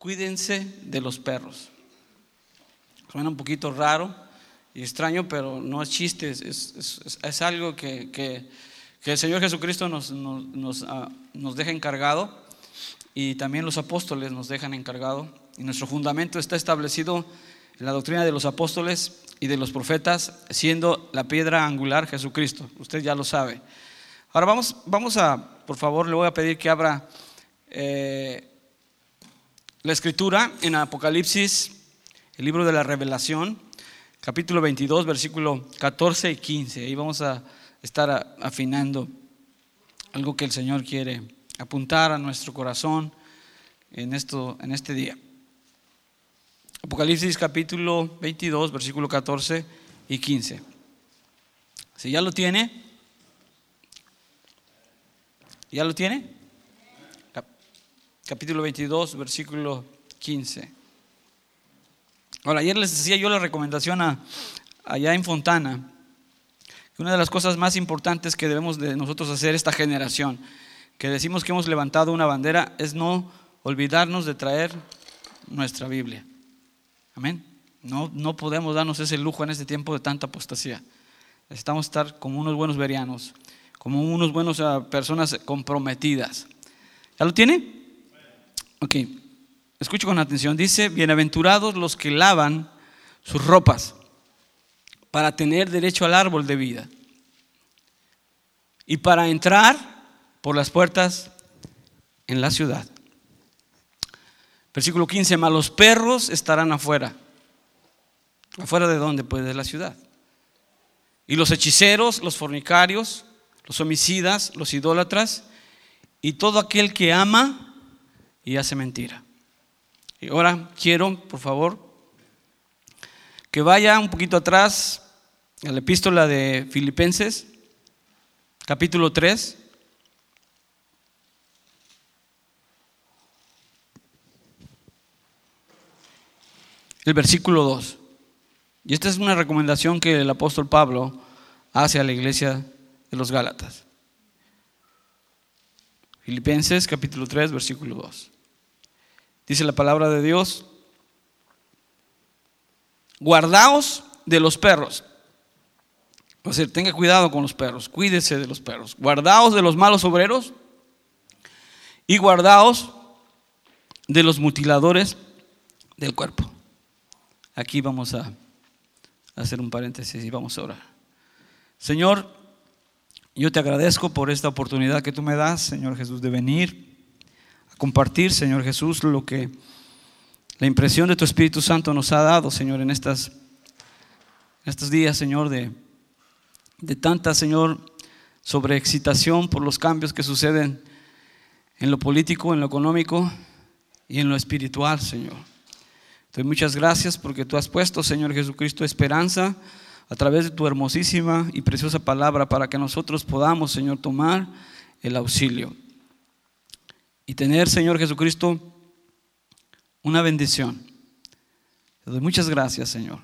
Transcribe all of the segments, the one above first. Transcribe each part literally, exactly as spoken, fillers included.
cuídense de los perros. Suena un poquito raro y extraño, pero no es chiste, es, es, es algo que, que, que el Señor Jesucristo nos, nos, nos, uh, nos deja encargado, y también los apóstoles nos dejan encargado, y nuestro fundamento está establecido en la doctrina de los apóstoles y de los profetas, siendo la piedra angular Jesucristo. Usted ya lo sabe. Ahora vamos, vamos a, por favor, le voy a pedir que abra eh, la escritura en Apocalipsis, el libro de la Revelación, capítulo veintidós, versículo catorce y quince. Ahí vamos a estar afinando algo que el Señor quiere apuntar a nuestro corazón en, esto, en este día. Apocalipsis capítulo veintidós, versículo catorce y quince. Si ya lo tiene, ¿ya lo tiene? Capítulo veintidós, versículo quince. Ahora, ayer les decía yo la recomendación a, allá en Fontana, que una de las cosas más importantes que debemos de nosotros hacer esta generación, que decimos que hemos levantado una bandera, es no olvidarnos de traer nuestra Biblia. Amén. No, no podemos darnos ese lujo en este tiempo de tanta apostasía. Necesitamos estar como unos buenos bereanos, como unos buenos uh, personas comprometidas. ¿Ya lo tiene? Ok. Escuche con atención. Dice: bienaventurados los que lavan sus ropas para tener derecho al árbol de vida y para entrar por las puertas en la ciudad. Versículo quince: mas los perros estarán afuera. ¿Afuera de dónde? Pues de la ciudad. Y los hechiceros, los fornicarios, los homicidas, los idólatras y todo aquel que ama y hace mentira. Y ahora quiero, por favor, que vaya un poquito atrás a la epístola de Filipenses, capítulo tres. El versículo dos. Y esta es una recomendación que el apóstol Pablo hace a la iglesia de los Gálatas. Filipenses capítulo tres, versículo dos. Dice la palabra de Dios: guardaos de los perros. O sea, tenga cuidado con los perros, cuídese de los perros. Guardaos de los malos obreros y guardaos de los mutiladores del cuerpo. Aquí vamos a hacer un paréntesis y vamos a orar. Señor, yo te agradezco por esta oportunidad que tú me das, Señor Jesús, de venir a compartir, Señor Jesús, lo que la impresión de tu Espíritu Santo nos ha dado, Señor, en estas, en estos días, Señor, de, de tanta, Señor, sobreexcitación por los cambios que suceden en lo político, en lo económico y en lo espiritual, Señor. Te doy muchas gracias porque tú has puesto, Señor Jesucristo, esperanza a través de tu hermosísima y preciosa palabra para que nosotros podamos, Señor, tomar el auxilio y tener, Señor Jesucristo, una bendición. Te doy muchas gracias, Señor,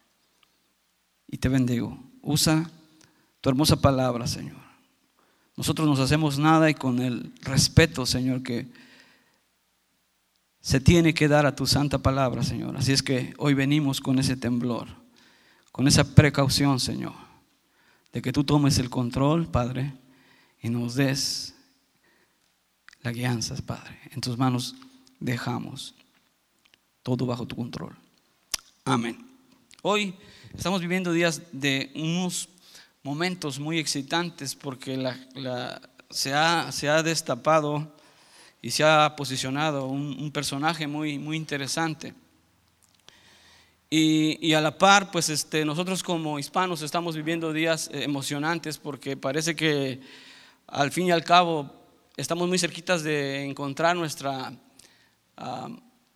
y te bendigo. Usa tu hermosa palabra, Señor. Nosotros no hacemos nada y con el respeto, Señor, que se tiene que dar a tu santa palabra, Señor. Así es que hoy venimos con ese temblor, con esa precaución, Señor, de que tú tomes el control, Padre, y nos des la guianza, Padre. En tus manos dejamos todo bajo tu control. Amén. Hoy estamos viviendo días de unos momentos muy excitantes porque la, la, se, ha, se ha destapado y se ha posicionado un, un personaje muy, muy interesante. Y, y a la par, pues este, nosotros como hispanos estamos viviendo días emocionantes porque parece que al fin y al cabo estamos muy cerquitas de encontrar nuestra uh,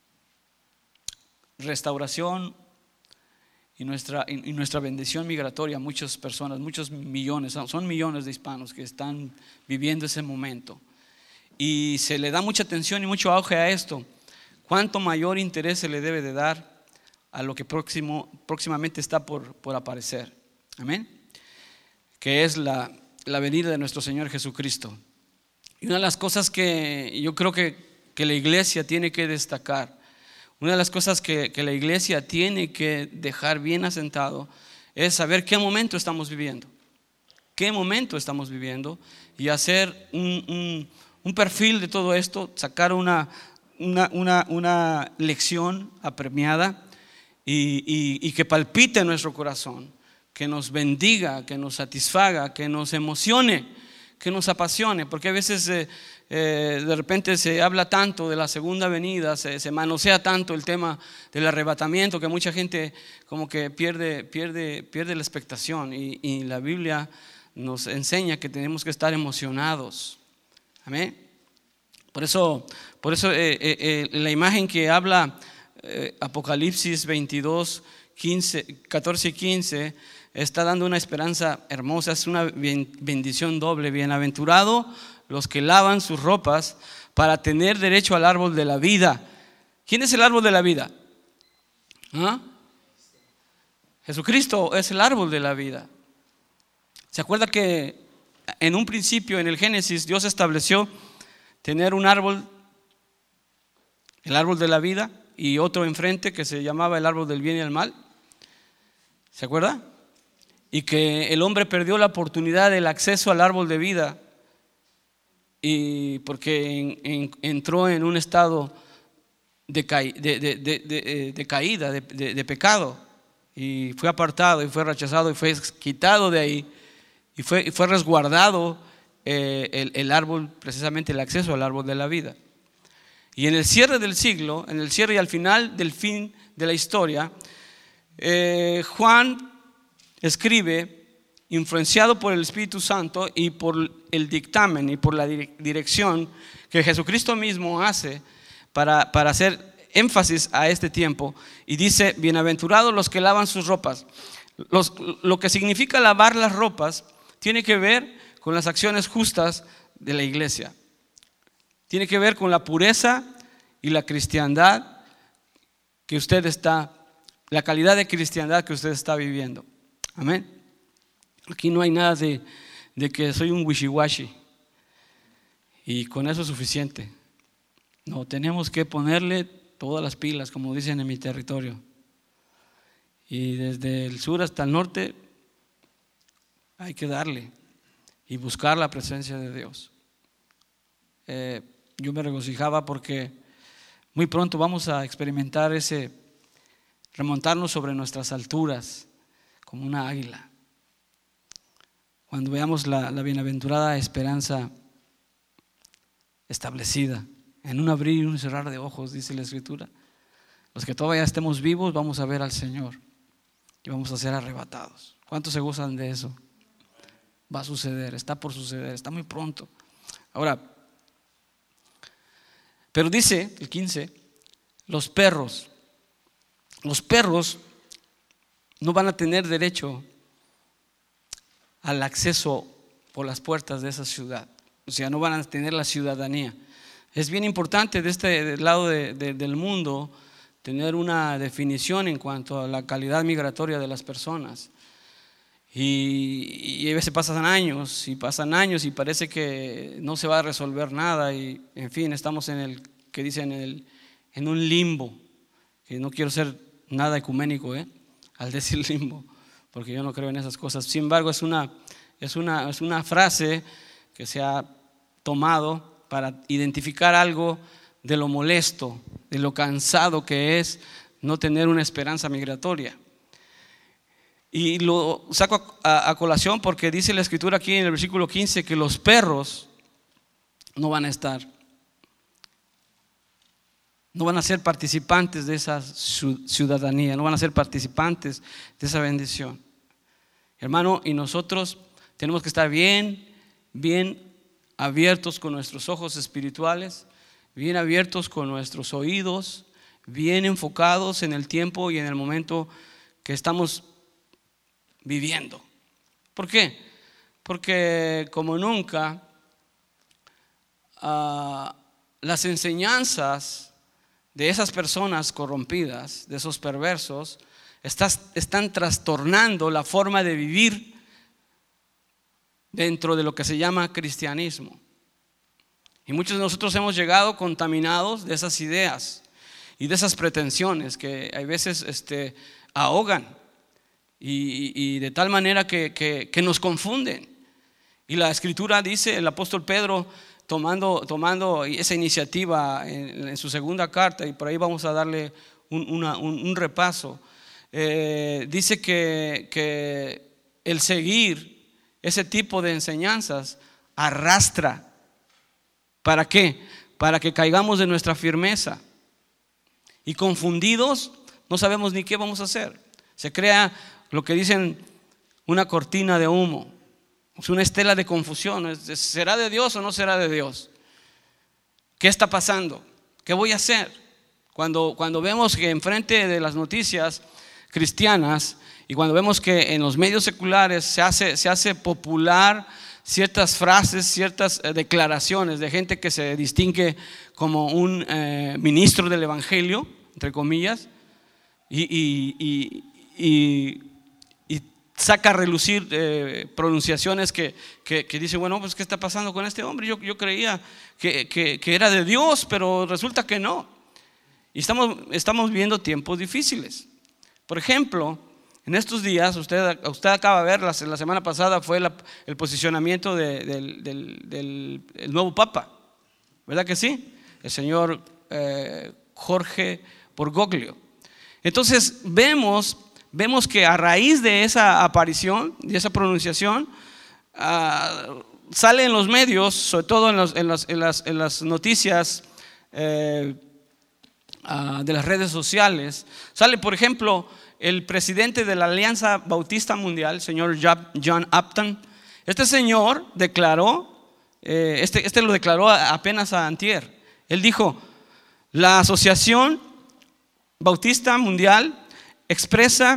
restauración y nuestra, y, y nuestra bendición migratoria. Muchas personas, muchos millones, son millones de hispanos que están viviendo ese momento. Y se le da mucha atención y mucho auge a esto. ¿Cuánto mayor interés se le debe de dar a lo que próximo, próximamente está por, por aparecer? Amén. Que es la, la venida de nuestro Señor Jesucristo. Y una de las cosas que yo creo que, que la iglesia tiene que destacar Una de las cosas que, que la iglesia tiene que dejar bien asentado es saber qué momento estamos viviendo. Qué momento estamos viviendo y hacer un, un, un perfil de todo esto, sacar una, una, una, una lección apremiada y, y, y que palpite en nuestro corazón, que nos bendiga, que nos satisfaga, que nos emocione, que nos apasione, porque a veces eh, eh, de repente se habla tanto de la segunda venida, se, se manosea tanto el tema del arrebatamiento que mucha gente como que pierde, pierde, pierde la expectación y, y la Biblia nos enseña que tenemos que estar emocionados. Amén. Por eso, por eso eh, eh, eh, la imagen que habla eh, Apocalipsis veintidós, quince, catorce y quince está dando una esperanza hermosa, es una bendición doble. Bienaventurado los que lavan sus ropas para tener derecho al árbol de la vida. ¿Quién es el árbol de la vida? ¿Ah? Jesucristo es el árbol de la vida. ¿Se acuerda que en un principio, en el Génesis, Dios estableció tener un árbol, el árbol de la vida, y otro enfrente que se llamaba el árbol del bien y el mal? ¿Se acuerda? Y que el hombre perdió la oportunidad del acceso al árbol de vida y porque en, en, entró en un estado de, de, de, de, de, de caída, de, de, de pecado, y fue apartado y fue rechazado y fue quitado de ahí y fue, y fue resguardado eh, el, el árbol, precisamente el acceso al árbol de la vida. Y en el cierre del siglo, en el cierre y al final del fin de la historia, eh, Juan escribe, influenciado por el Espíritu Santo y por el dictamen y por la dirección que Jesucristo mismo hace para, para hacer énfasis a este tiempo, y dice: bienaventurados los que lavan sus ropas. Los, lo que significa lavar las ropas tiene que ver con las acciones justas de la iglesia, tiene que ver con la pureza y la cristiandad que usted está, la calidad de cristiandad que usted está viviendo. Amén. Aquí no hay nada de, de que soy un wishy-washy y con eso es suficiente. No, tenemos que ponerle todas las pilas, como dicen en mi territorio. Y desde el sur hasta el norte hay que darle y buscar la presencia de Dios. Eh, yo me regocijaba porque muy pronto vamos a experimentar ese remontarnos sobre nuestras alturas como una águila. Cuando veamos la, la bienaventurada esperanza establecida en un abrir y un cerrar de ojos, dice la Escritura, los que todavía estemos vivos vamos a ver al Señor y vamos a ser arrebatados. ¿Cuántos se gozan de eso? Va a suceder, está por suceder, está muy pronto. Ahora, pero dice el quince, los perros, los perros no van a tener derecho al acceso por las puertas de esa ciudad, o sea, no van a tener la ciudadanía. Es bien importante de este lado de, de, del mundo tener una definición en cuanto a la calidad migratoria de las personas. Y, y a veces pasan años y pasan años y parece que no se va a resolver nada y en fin, estamos en el que dicen en, el, en un limbo, que no quiero ser nada ecuménico ¿eh? al decir limbo, porque yo no creo en esas cosas. Sin embargo, es una, es una, es una frase que se ha tomado para identificar algo de lo molesto, de lo cansado que es no tener una esperanza migratoria. Y lo saco a, a colación porque dice la Escritura aquí en el versículo quince que los perros no van a estar, no van a ser participantes de esa ciudadanía, no van a ser participantes de esa bendición. Hermano, y nosotros tenemos que estar bien, bien abiertos con nuestros ojos espirituales, bien abiertos con nuestros oídos, bien enfocados en el tiempo y en el momento que estamos viviendo. ¿Por qué? Porque como nunca uh, las enseñanzas de esas personas corrompidas, de esos perversos, estás, están trastornando la forma de vivir dentro de lo que se llama cristianismo. Y muchos de nosotros hemos llegado contaminados de esas ideas. y de esas pretensiones que a veces este, ahogan y, y de tal manera que, que, que nos confunden. Y la Escritura dice, el apóstol Pedro tomando, tomando esa iniciativa en, en su segunda carta, y por ahí vamos a darle un, una, un, un repaso, eh, dice que, que el seguir ese tipo de enseñanzas arrastra. ¿Para qué? Para que caigamos de nuestra firmeza y confundidos no sabemos ni qué vamos a hacer. Se crea lo que dicen una cortina de humo, es una estela de confusión. ¿Será de Dios o no será de Dios? ¿Qué está pasando? ¿Qué voy a hacer? Cuando, cuando vemos que enfrente de las noticias cristianas y cuando vemos que en los medios seculares se hace, se hace popular ciertas frases, ciertas eh, declaraciones de gente que se distingue como un eh, ministro del evangelio, entre comillas, y, y, y, y, y saca a relucir eh, pronunciaciones que, que, que dicen, bueno, pues ¿qué está pasando con este hombre? Yo, yo creía que, que, que era de Dios, pero resulta que no. Y estamos, estamos viviendo tiempos difíciles. Por ejemplo, en estos días, usted, usted acaba de ver, la, la semana pasada fue la, el posicionamiento de, del, del, del el nuevo Papa, ¿verdad que sí? El señor eh, Jorge Bergoglio. Entonces vemos, vemos que a raíz de esa aparición, de esa pronunciación, uh, sale en los medios, sobre todo en, los, en, las, en, las, en las noticias eh, uh, de las redes sociales, sale por ejemplo el presidente de la Alianza Bautista Mundial, el señor John Upton. Este señor declaró, eh, este, este lo declaró apenas a antier. Él dijo, la Asociación Bautista Mundial expresa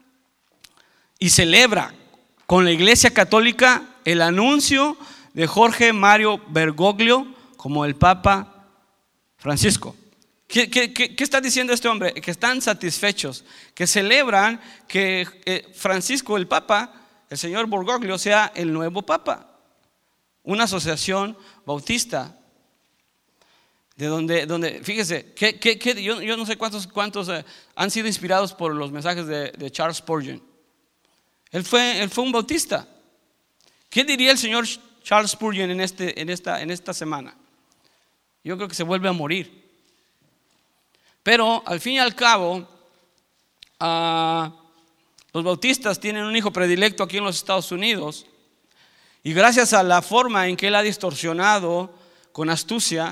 y celebra con la Iglesia Católica el anuncio de Jorge Mario Bergoglio como el Papa Francisco. ¿Qué, qué, qué, ¿Qué está diciendo este hombre? Que están satisfechos, que celebran que eh, Francisco, el Papa, el señor Bergoglio, sea el nuevo Papa. Una asociación bautista, de donde, donde fíjese, que, que, que, yo, yo no sé cuántos, cuántos eh, han sido inspirados por los mensajes de, de Charles Spurgeon. Él fue, él fue un bautista. ¿Qué diría el señor Charles Spurgeon en, este, en, esta, en esta semana? Yo creo que se vuelve a morir. Pero al fin y al cabo, uh, los bautistas tienen un hijo predilecto aquí en los Estados Unidos, y gracias a la forma en que él ha distorsionado con astucia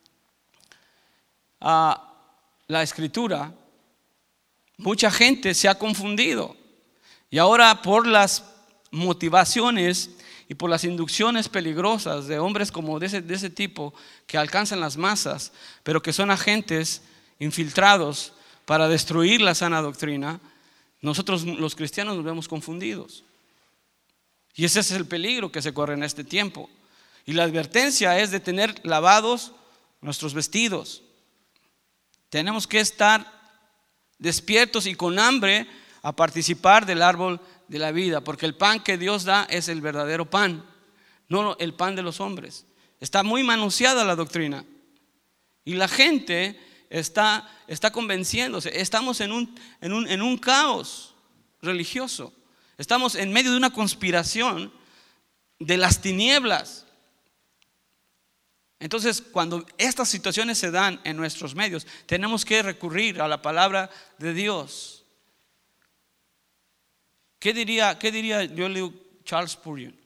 uh, la escritura, mucha gente se ha confundido. Y ahora, por las motivaciones y por las inducciones peligrosas de hombres como de ese, de ese tipo, que alcanzan las masas, pero que son agentes infiltrados para destruir la sana doctrina, nosotros los cristianos nos vemos confundidos. Y ese es el peligro que se corre en este tiempo. Y la advertencia es de tener lavados nuestros vestidos. Tenemos que estar despiertos y con hambre a participar del árbol de la vida, porque el pan que Dios da es el verdadero pan, no el pan de los hombres. Está muy manoseada la doctrina y la gente está, está convenciéndose. Estamos en un, en, un, en un caos religioso. Estamos en medio de una conspiración de las tinieblas. Entonces, cuando estas situaciones se dan en nuestros medios, tenemos que recurrir a la palabra de Dios. ¿Qué diría, qué diría yo le digo Charles Spurgeon?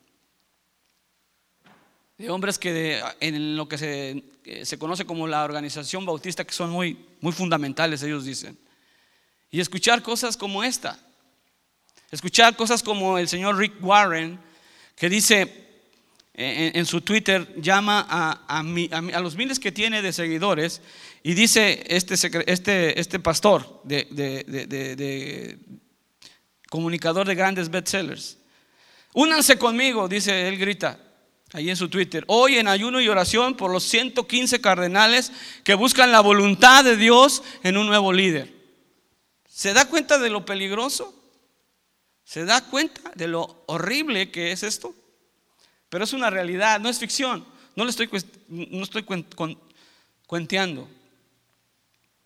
De hombres que de, en lo que se, que se conoce como la organización bautista, que son muy, muy fundamentales, ellos dicen. Y escuchar cosas como esta, escuchar cosas como el señor Rick Warren, que dice en, en su Twitter, llama a, a, mi, a, a los miles que tiene de seguidores, y dice este, este, este pastor de, de, de, de, de comunicador de grandes bestsellers, únanse conmigo, dice, él grita ahí en su Twitter, hoy en ayuno y oración por los ciento quince cardenales que buscan la voluntad de Dios en un nuevo líder. ¿Se da cuenta de lo peligroso? ¿Se da cuenta de lo horrible que es esto? Pero es una realidad, no es ficción. No le estoy, no estoy cuenteando.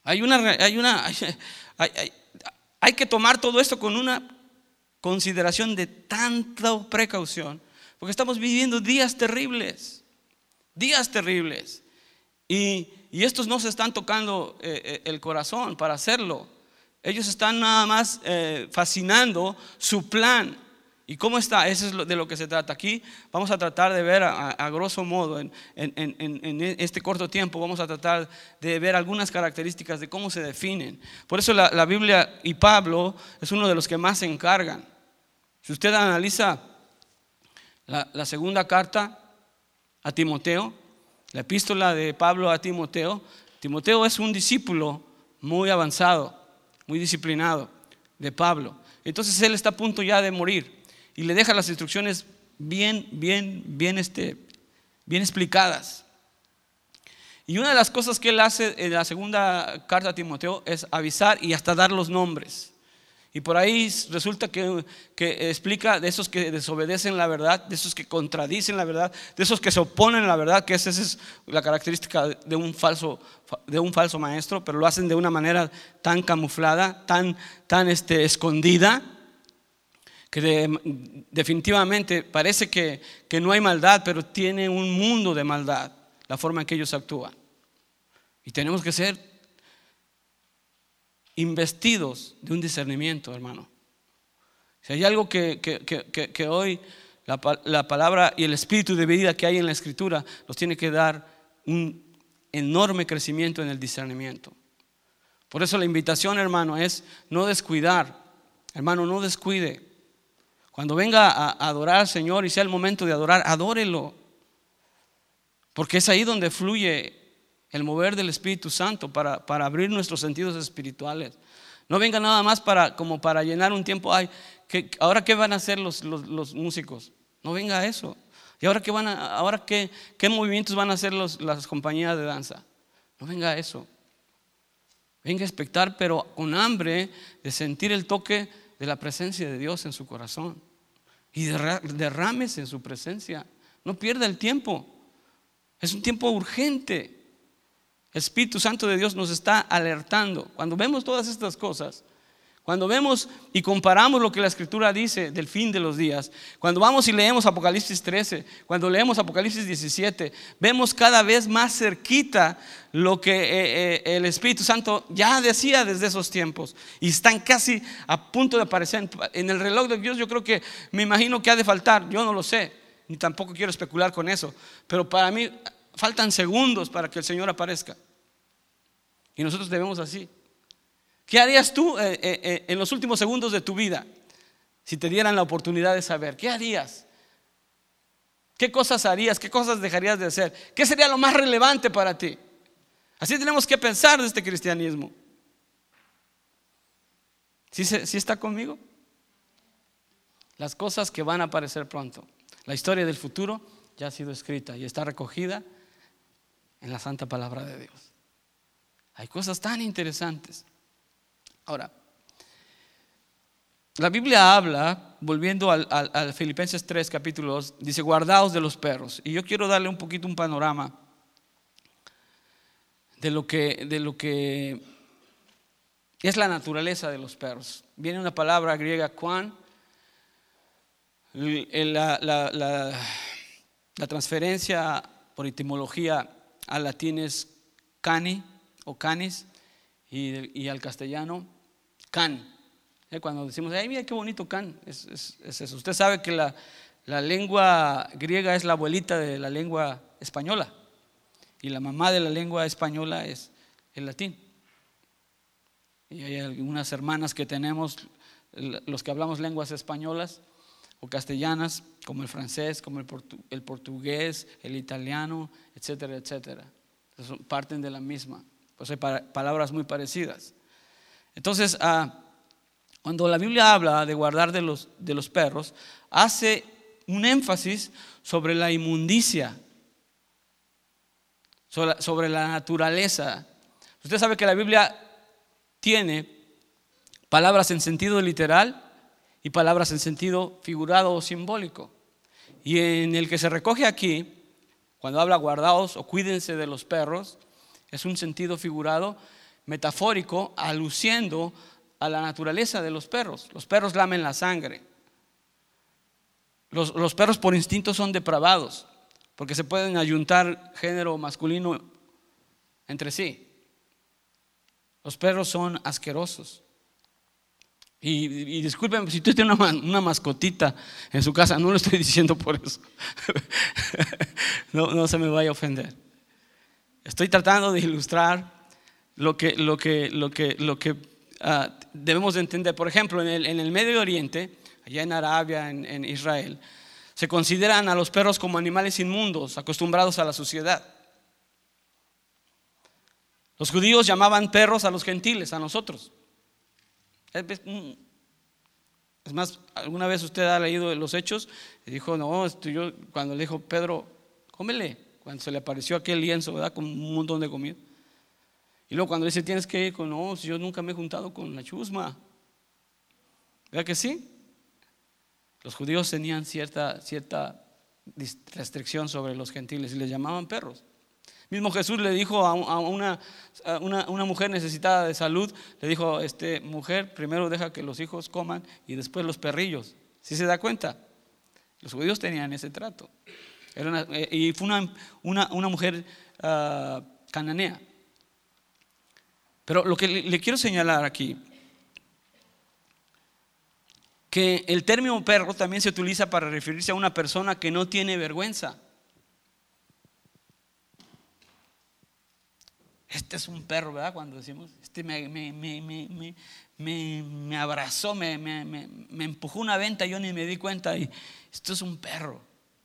Hay una, hay una, hay, hay, hay que tomar todo esto con una consideración de tanta precaución, porque estamos viviendo días terribles, días terribles, y, y estos no se están tocando eh, el corazón para hacerlo. Ellos están nada más eh, fascinando su plan. ¿Y cómo está? Eso es lo, de lo que se trata aquí. Vamos a tratar de ver a, a grosso modo en, en, en, en este corto tiempo, vamos a tratar de ver algunas características de cómo se definen. Por eso la, la Biblia y Pablo es uno de los que más se encargan. Si usted analiza la, la segunda carta a Timoteo, la epístola de Pablo a Timoteo, Timoteo es un discípulo muy avanzado, muy disciplinado de Pablo. Entonces él está a punto ya de morir y le deja las instrucciones bien, bien, bien, este, bien explicadas. Y una de las cosas que él hace en la segunda carta a Timoteo es avisar y hasta dar los nombres. Y por ahí resulta que, que explica de esos que desobedecen la verdad, de esos que contradicen la verdad, de esos que se oponen a la verdad, que esa es la característica de un falso, de un falso maestro, pero lo hacen de una manera tan camuflada, tan, tan este, escondida, que de, definitivamente parece que, que no hay maldad, pero tiene un mundo de maldad la forma en que ellos actúan. Y tenemos que ser investidos de un discernimiento, hermano. Si hay algo que, que, que, que hoy la, la palabra y el espíritu de vida que hay en la escritura nos tiene que dar un enorme crecimiento en el discernimiento. Por eso la invitación, hermano, es no descuidar. Hermano, no descuide. Cuando venga a, a adorar al Señor y sea el momento de adorar, adórelo, porque es ahí donde fluye el mover del Espíritu Santo para, para abrir nuestros sentidos espirituales. No venga nada más para, como para llenar un tiempo. Ay, ¿qué, ahora qué van a hacer los, los, los músicos? No venga a eso. ¿Y ahora qué van a, ahora qué, qué movimientos van a hacer los, las compañías de danza? No venga a eso. Venga a expectar, pero con hambre de sentir el toque de la presencia de Dios en su corazón. Y derrámese en su presencia. No pierda el tiempo. Es un tiempo urgente. El Espíritu Santo de Dios nos está alertando. Cuando vemos todas estas cosas, cuando vemos y comparamos lo que la Escritura dice del fin de los días, cuando vamos y leemos Apocalipsis trece, cuando leemos Apocalipsis diecisiete, vemos cada vez más cerquita lo que eh, eh, el Espíritu Santo ya decía desde esos tiempos, y están casi a punto de aparecer en el reloj de Dios. Yo creo que, me imagino que ha de faltar, yo no lo sé, ni tampoco quiero especular con eso, pero para mí faltan segundos para que el Señor aparezca. Y nosotros debemos así. ¿Qué harías tú eh, eh, en los últimos segundos de tu vida si te dieran la oportunidad de saber? ¿Qué harías? ¿Qué cosas harías? ¿Qué cosas dejarías de hacer? ¿Qué sería lo más relevante para ti? Así tenemos que pensar de este cristianismo. ¿Sí, sí está conmigo? Las cosas que van a aparecer pronto. La historia del futuro ya ha sido escrita y está recogida en la santa palabra de Dios. Hay cosas tan interesantes. Ahora, la Biblia habla, volviendo al, al, al Filipenses tres capítulo dos, dice guardaos de los perros. Y yo quiero darle un poquito un panorama de lo que, de lo que es la naturaleza de los perros. Viene una palabra griega, kwan. La, la, la, la transferencia por etimología al latín es cani o canis, y, y al castellano can. ¿Eh? Cuando decimos, ay, mira qué bonito can, es, es, es eso. Usted sabe que la, la lengua griega es la abuelita de la lengua española, y la mamá de la lengua española es el latín. Y hay algunas hermanas que tenemos, los que hablamos lenguas españolas o castellanas, como el francés, como el, portu, el portugués, el italiano, etcétera, etcétera. Entonces, parten de la misma. Pues hay palabras muy parecidas. Entonces, ah, cuando la Biblia habla de guardar de los, de los perros, hace un énfasis sobre la inmundicia, sobre, sobre la naturaleza. Usted sabe que la Biblia tiene palabras en sentido literal y palabras en sentido figurado o simbólico. Y en el que se recoge aquí, cuando habla guardaos o cuídense de los perros, es un sentido figurado metafórico, aluciendo a la naturaleza de los perros. Los perros lamen la sangre. Los, los perros por instinto son depravados, porque se pueden ayuntar género masculino entre sí. Los perros son asquerosos. Y, y discúlpenme si usted tiene una, una mascotita en su casa, no lo estoy diciendo por eso. no, no se me vaya a ofender. Estoy tratando de ilustrar lo que, lo que, lo que, lo que uh, debemos de entender. Por ejemplo, en el, en el Medio Oriente, allá en Arabia, en, en Israel, se consideran a los perros como animales inmundos, acostumbrados a la suciedad. Los judíos llamaban perros a los gentiles, a nosotros. Es más, alguna vez usted ha leído los Hechos y dijo, no, esto yo, cuando le dijo Pedro, cómele, cuando se le apareció aquel lienzo, ¿verdad?, con un montón de comida. Y luego cuando dice, tienes que ir con, no, si yo nunca me he juntado con la chusma. ¿Verdad que sí? Los judíos tenían cierta, cierta restricción sobre los gentiles y les llamaban perros. Mismo Jesús le dijo a una, a una, una mujer necesitada de salud, le dijo, este, mujer, primero deja que los hijos coman y después los perrillos. ¿Sí se da cuenta? Los judíos tenían ese trato. Era una, y fue una, una, una mujer uh, cananea. Pero lo que le, le quiero señalar aquí, que el término perro también se utiliza para referirse a una persona que no tiene vergüenza. Este es un perro, ¿verdad? Cuando decimos, este me, me, me, me, me, me abrazó, me, me, me, me empujó una venta, yo ni me di cuenta, y esto es un perro.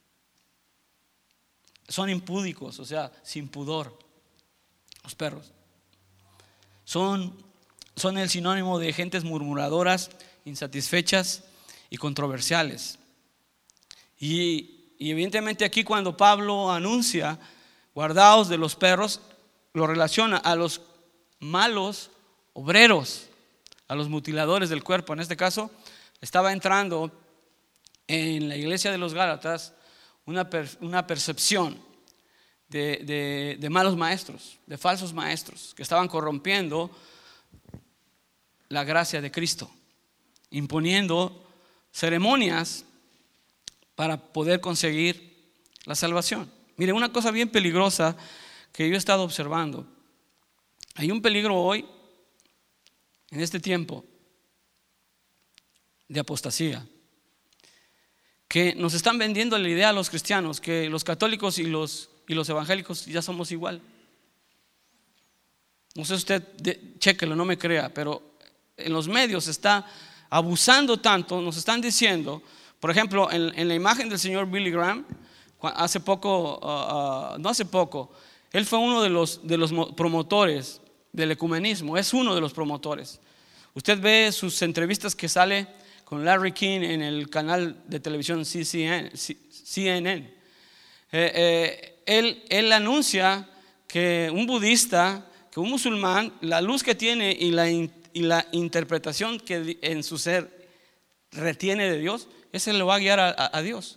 Son impúdicos, o sea, sin pudor, los perros. Son, son el sinónimo de gentes murmuradoras, insatisfechas y controversiales. Y, y evidentemente aquí cuando Pablo anuncia, guardaos de los perros, lo relaciona a los malos obreros, a los mutiladores del cuerpo. En este caso estaba entrando en la iglesia de los Gálatas una, per, una percepción de, de, de malos maestros, de falsos maestros que estaban corrompiendo la gracia de Cristo, imponiendo ceremonias para poder conseguir la salvación. Mire, una cosa bien peligrosa que yo he estado observando. Hay un peligro hoy, en este tiempo de apostasía, que nos están vendiendo la idea a los cristianos que los católicos y los, y los evangélicos ya somos igual. No sé usted, de, chéquelo, no me crea, pero en los medios se está abusando tanto, nos están diciendo, por ejemplo, en, en la imagen del señor Billy Graham, hace poco, uh, uh, no hace poco, él fue uno de los, de los promotores del ecumenismo, es uno de los promotores. Usted ve sus entrevistas que sale con Larry King en el canal de televisión C N N. Eh, eh, él, él anuncia que un budista, que un musulmán, la luz que tiene y la, y la interpretación que en su ser retiene de Dios, ese le va a guiar a, a, a Dios.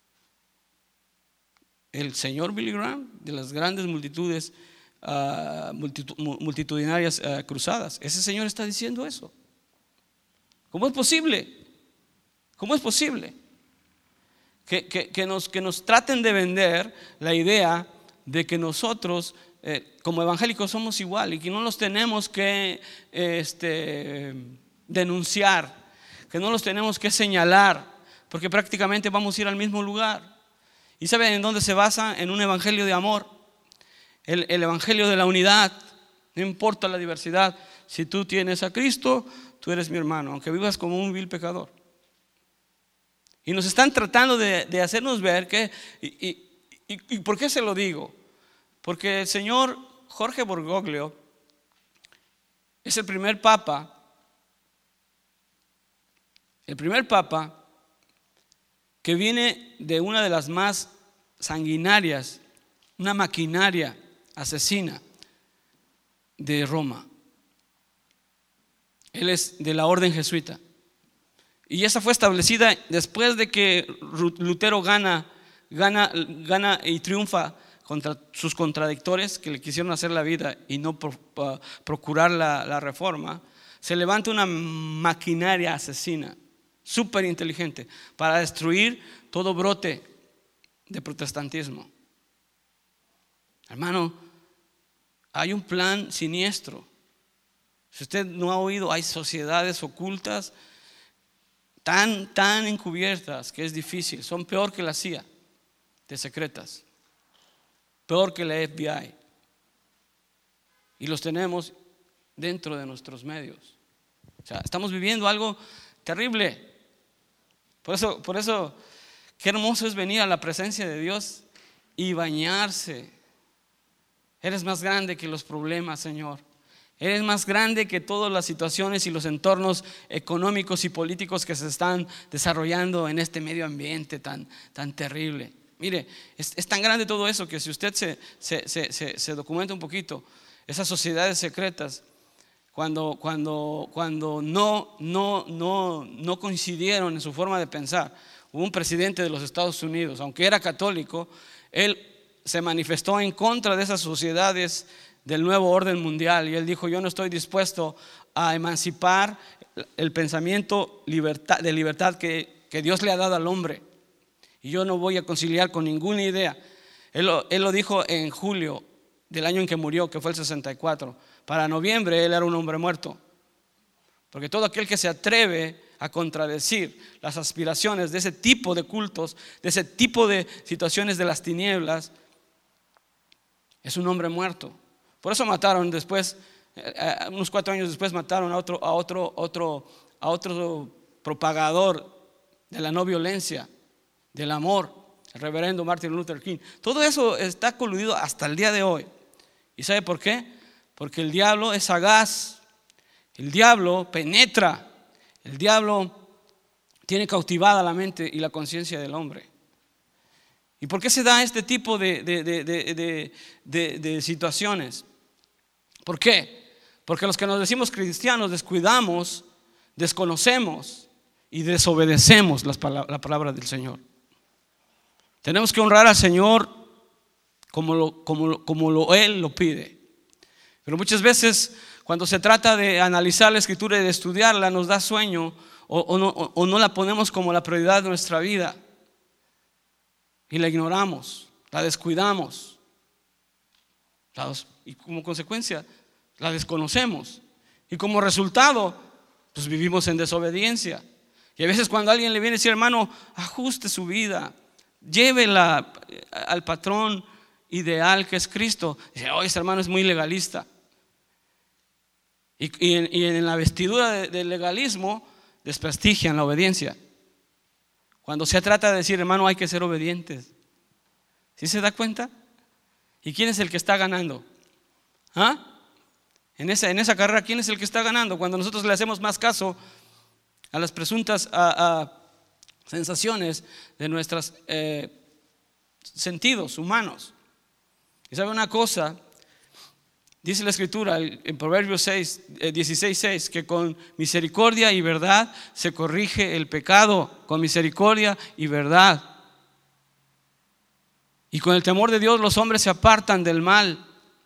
El señor Billy Graham, de las grandes multitudes uh, multitud, multitudinarias uh, cruzadas, ese señor está diciendo eso. ¿Cómo es posible? ¿Cómo es posible que, que, que, nos, que nos traten de vender la idea de que nosotros eh, como evangélicos somos igual y que no los tenemos que eh, este, denunciar, que no los tenemos que señalar, porque prácticamente vamos a ir al mismo lugar? ¿Y saben en dónde se basa? En un evangelio de amor, el, el evangelio de la unidad. No importa la diversidad, si tú tienes a Cristo, tú eres mi hermano, aunque vivas como un vil pecador. Y nos están tratando de, de hacernos ver que, y, y, y, y ¿por qué se lo digo? Porque el señor Jorge Bergoglio es el primer papa, el primer papa que viene de una de las más sanguinarias, una maquinaria asesina de Roma. Él es de la orden jesuita. Y esa fue establecida después de que Lutero gana, gana, gana y triunfa contra sus contradictores que le quisieron hacer la vida y no pro, uh, procurar la, la reforma, se levanta una maquinaria asesina, súper inteligente, para destruir todo brote de protestantismo. Hermano, hay un plan siniestro. Si usted no ha oído, hay sociedades ocultas tan, tan encubiertas que es difícil. Son peor que la C I A de secretas, peor que la F B I. Y los tenemos dentro de nuestros medios. O sea, estamos viviendo algo terrible. Por eso, por eso, qué hermoso es venir a la presencia de Dios y bañarse. Eres más grande que los problemas, Señor. Eres más grande que todas las situaciones y los entornos económicos y políticos que se están desarrollando en este medio ambiente tan, tan terrible. Mire, es, es tan grande todo eso que si usted se, se, se, se, se documenta un poquito, esas sociedades secretas, cuando, cuando, cuando no, no, no, no coincidieron en su forma de pensar, hubo un presidente de los Estados Unidos, aunque era católico, él se manifestó en contra de esas sociedades del nuevo orden mundial y él dijo: yo no estoy dispuesto a emancipar el pensamiento libertad, de libertad que, que Dios le ha dado al hombre, y yo no voy a conciliar con ninguna idea. Él lo, él lo dijo en julio del año en que murió, que fue el sesenta y cuatro. Para noviembre él era un hombre muerto, porque todo aquel que se atreve a contradecir las aspiraciones de ese tipo de cultos, de ese tipo de situaciones de las tinieblas, es un hombre muerto. Por eso mataron después, unos cuatro años después mataron a otro, a otro, otro, a otro propagador de la no violencia, del amor, el reverendo Martin Luther King. Todo eso está coludido hasta el día de hoy. ¿Y sabe por qué? Porque el diablo es sagaz, el diablo penetra, el diablo tiene cautivada la mente y la conciencia del hombre. ¿Y por qué se da este tipo de, de, de, de, de, de, de situaciones? ¿Por qué? Porque los que nos decimos cristianos descuidamos, desconocemos y desobedecemos las palabras, la palabra del Señor. Tenemos que honrar al Señor como, lo, como, lo, como lo, Él lo pide. Pero muchas veces cuando se trata de analizar la Escritura y de estudiarla, nos da sueño o, o, no, o, o no la ponemos como la prioridad de nuestra vida. Y la ignoramos, la descuidamos, y como consecuencia la desconocemos, y como resultado pues vivimos en desobediencia. Y a veces cuando alguien le viene a decir: hermano, ajuste su vida, llévela al patrón ideal que es Cristo, dice: oh, ese hermano es muy legalista. Y, y, en, y en la vestidura de, del legalismo desprestigian la obediencia. Cuando se trata de decir: hermano, hay que ser obedientes. ¿Sí se da cuenta? ¿Y quién es el que está ganando? ¿Ah? En esa, en esa carrera, ¿quién es el que está ganando? Cuando nosotros le hacemos más caso a las presuntas a, a sensaciones de nuestros eh, sentidos humanos. Y sabe una cosa, dice la Escritura en Proverbios seis, eh, dieciséis seis, que con misericordia y verdad se corrige el pecado, con misericordia y verdad. Y con el temor de Dios los hombres se apartan del mal.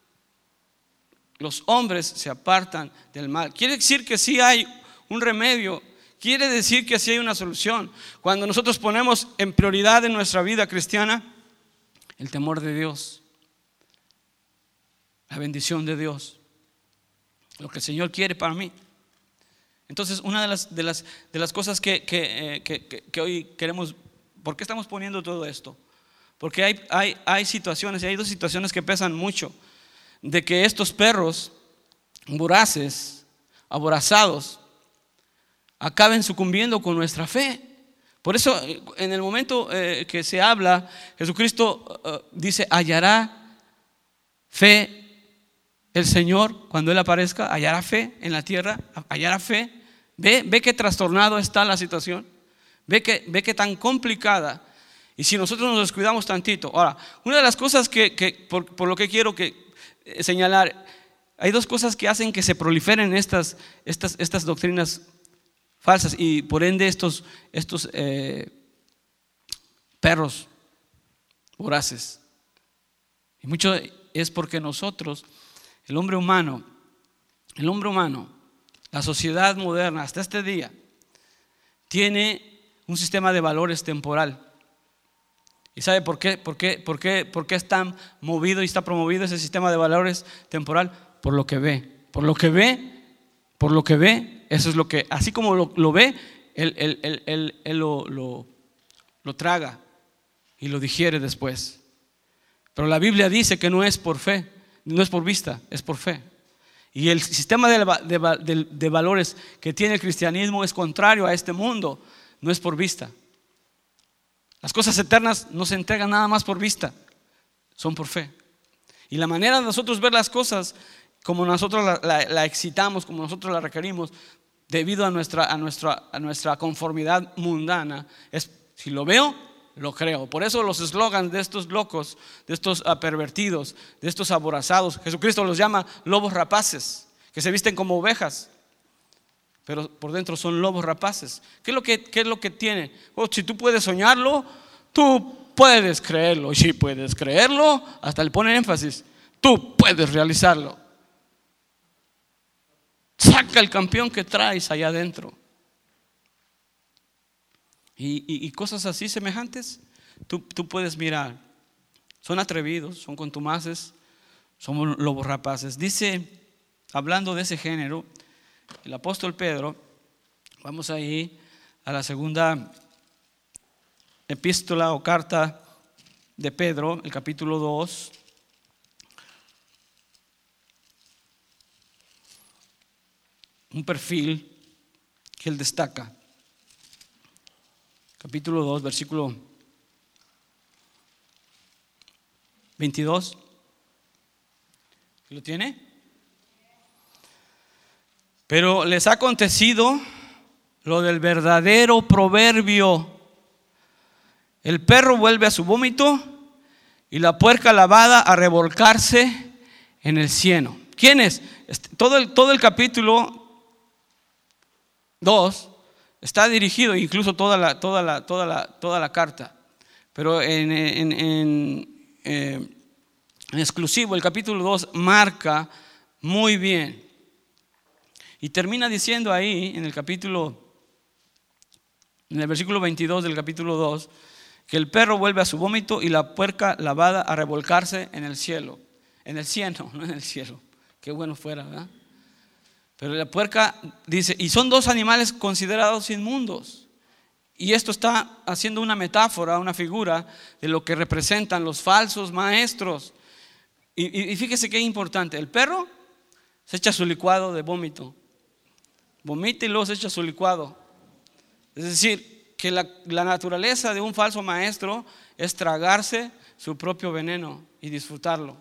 Los hombres se apartan del mal. Quiere decir que sí hay un remedio. Quiere decir que sí hay una solución. Cuando nosotros ponemos en prioridad en nuestra vida cristiana el temor de Dios, la bendición de Dios, lo que el Señor quiere para mí. Entonces, una de las, de las, de las cosas que, que, eh, que, que, que hoy queremos, ¿por qué estamos poniendo todo esto? Porque hay, hay, hay situaciones, y hay dos situaciones que pesan mucho, de que estos perros voraces, aborazados, acaben sucumbiendo con nuestra fe. Por eso en el momento eh, que se habla, Jesucristo eh, dice: hallará fe el Señor cuando Él aparezca, hallará fe en la tierra, hallará fe. Ve, ve qué trastornado está la situación, ve que, ve qué tan complicada. Y si nosotros nos descuidamos tantito. Ahora, una de las cosas que, que por, por lo que quiero que, eh, señalar, hay dos cosas que hacen que se proliferen estas, estas, estas doctrinas falsas y por ende estos, estos eh, perros voraces. Y mucho es porque nosotros, el hombre humano, el hombre humano, la sociedad moderna hasta este día, tiene un sistema de valores temporal. ¿Y sabe por qué? ¿Por qué? ¿Por qué? ¿Por qué es tan movido y está promovido ese sistema de valores temporal? Por lo que ve. Por lo que ve, por lo que ve, eso es lo que, así como lo, lo ve, él, él, él, él, él lo, lo, lo traga y lo digiere después. Pero la Biblia dice que no es por fe, no es por vista, es por fe. Y el sistema de, de, de, de valores que tiene el cristianismo es contrario a este mundo, no es por vista. Las cosas eternas no se entregan nada más por vista, son por fe. Y la manera de nosotros ver las cosas, como nosotros la, la, la excitamos, como nosotros la requerimos, debido a nuestra, a, nuestra, a nuestra conformidad mundana, es si lo veo, lo creo. Por eso los eslogans de estos locos, de estos uh, pervertidos, de estos aborazados, Jesucristo los llama lobos rapaces, que se visten como ovejas, pero por dentro son lobos rapaces. ¿Qué es lo que, qué es lo que tiene? Oh, si tú puedes soñarlo, tú puedes creerlo. Y si puedes creerlo, hasta le pone énfasis, tú puedes realizarlo. Saca el campeón que traes allá adentro. Y, y, y cosas así semejantes, tú, tú puedes mirar. Son atrevidos, son contumaces, son lobos rapaces. Dice, hablando de ese género, el apóstol Pedro, vamos ahí a la segunda epístola o carta de Pedro, el capítulo dos. Un perfil que él destaca. Capítulo dos, versículo veintidós. ¿Lo tiene? Pero les ha acontecido lo del verdadero proverbio: el perro vuelve a su vómito y la puerca lavada a revolcarse en el cieno. ¿Quién es? Todo el, todo el capítulo dos está dirigido, incluso toda la, toda la, toda la, toda la carta, pero en, en, en, eh, en exclusivo el capítulo dos marca muy bien. Y termina diciendo ahí en el capítulo, en el versículo veintidós del capítulo dos, que el perro vuelve a su vómito y la puerca lavada a revolcarse en el cielo. En el cielo, no en el cielo. Qué bueno fuera, ¿verdad? Pero la puerca dice, y son dos animales considerados inmundos. Y esto está haciendo una metáfora, una figura de lo que representan los falsos maestros. Y, y, y fíjese qué importante, el perro se echa su licuado de vómito. Vomita y luego se echa su licuado. Es decir, que la, la naturaleza de un falso maestro es tragarse su propio veneno y disfrutarlo.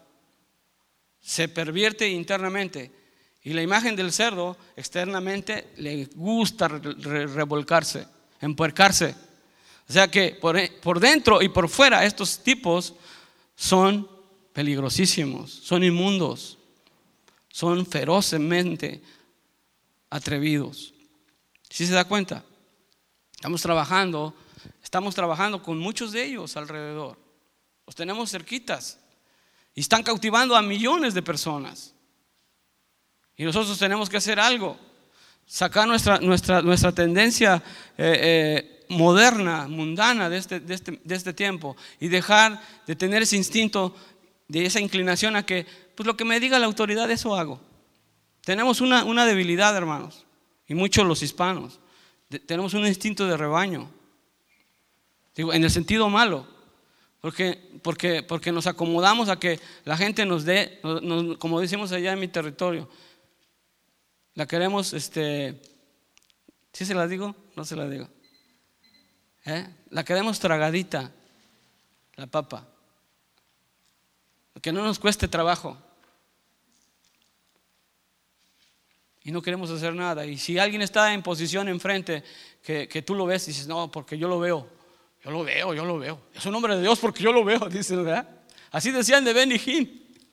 Se pervierte internamente. Y la imagen del cerdo externamente le gusta re, re, revolcarse, empuercarse. O sea que por, por dentro y por fuera estos tipos son peligrosísimos, son inmundos, son ferozmente atrevidos. ¿Sí se da cuenta? Estamos trabajando, estamos trabajando con muchos de ellos alrededor. Los tenemos cerquitas y están cautivando a millones de personas. Y nosotros tenemos que hacer algo, sacar nuestra, nuestra, nuestra tendencia eh, eh, moderna, mundana de este, de, este, de este tiempo y dejar de tener ese instinto, de esa inclinación a que, pues lo que me diga la autoridad, eso hago. Tenemos una, una debilidad, hermanos, y muchos los hispanos, de, tenemos un instinto de rebaño, digo, en el sentido malo, porque, porque, porque nos acomodamos a que la gente nos dé, nos, nos, como decimos allá en mi territorio, la queremos, este, ¿sí se la digo? No se la digo. ¿Eh? La queremos tragadita, la papa, que no nos cueste trabajo. Y no queremos hacer nada. Y si alguien está en posición enfrente, que, que tú lo ves y dices, no, porque yo lo veo, yo lo veo, yo lo veo. Es un hombre de Dios porque yo lo veo, dices, ¿verdad? Así decían de Benny Hinn.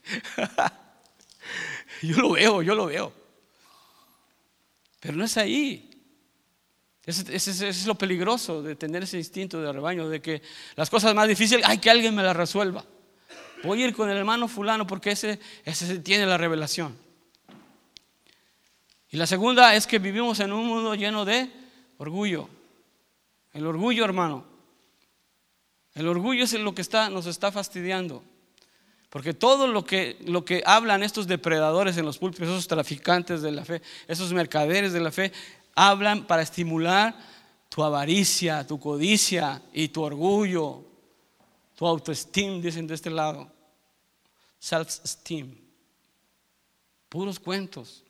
Yo lo veo, yo lo veo. Pero no es ahí. Ese, ese, ese es lo peligroso de tener ese instinto de rebaño, de que las cosas más difíciles, hay que alguien me las resuelva. Voy a ir con el hermano fulano porque ese, ese tiene la revelación. Y la segunda es que vivimos en un mundo lleno de orgullo. El orgullo, hermano. El orgullo es lo que está, nos está fastidiando. Porque todo lo que, lo que hablan estos depredadores en los púlpitos, esos traficantes de la fe, esos mercaderes de la fe, hablan para estimular tu avaricia, tu codicia y tu orgullo, tu autoestima, dicen de este lado. Self-esteem. Puros cuentos.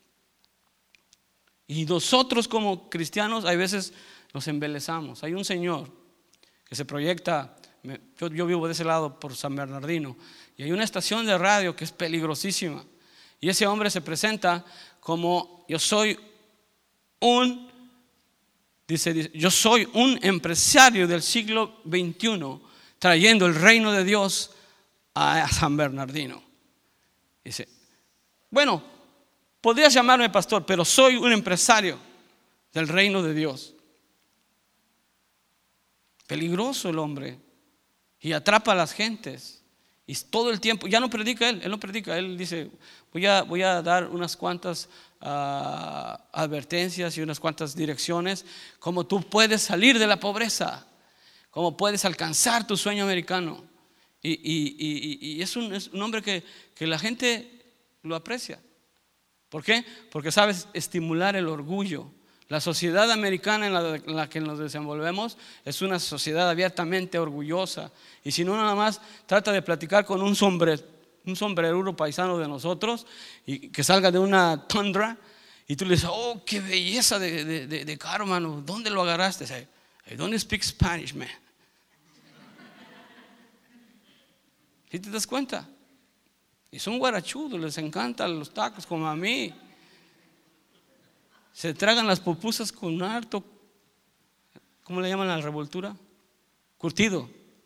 Y nosotros como cristianos hay veces nos embelezamos. Hay un señor que se proyecta, yo, yo vivo de ese lado por San Bernardino, y hay una estación de radio que es peligrosísima. Y ese hombre se presenta como yo soy un, dice, dice yo soy un empresario del siglo veintiuno trayendo el reino de Dios a San Bernardino. Dice, bueno, podrías llamarme pastor, pero soy un empresario del reino de Dios. Peligroso el hombre. Y atrapa a las gentes. Y todo el tiempo, ya no predica él, él no predica, él dice, voy a, voy a dar unas cuantas uh, advertencias y unas cuantas direcciones, cómo tú puedes salir de la pobreza, cómo puedes alcanzar tu sueño americano. Y, y, y, y es, un, es un hombre que, que la gente lo aprecia. ¿Por qué? Porque sabes estimular el orgullo. La sociedad americana en la, en la que nos desenvolvemos es una sociedad abiertamente orgullosa. Y si no, nada más trata de platicar con un, sombre, un sombreruro paisano de nosotros y que salga de una tundra y tú le dices, oh, qué belleza de, de, de, de carro, mano, ¿dónde lo agarraste? Dice, I don't speak Spanish, man. ¿Sí te das cuenta? Y son guarachudos, les encantan los tacos como a mí. Se tragan las pupusas con harto, ¿cómo le llaman a la revoltura? Curtido.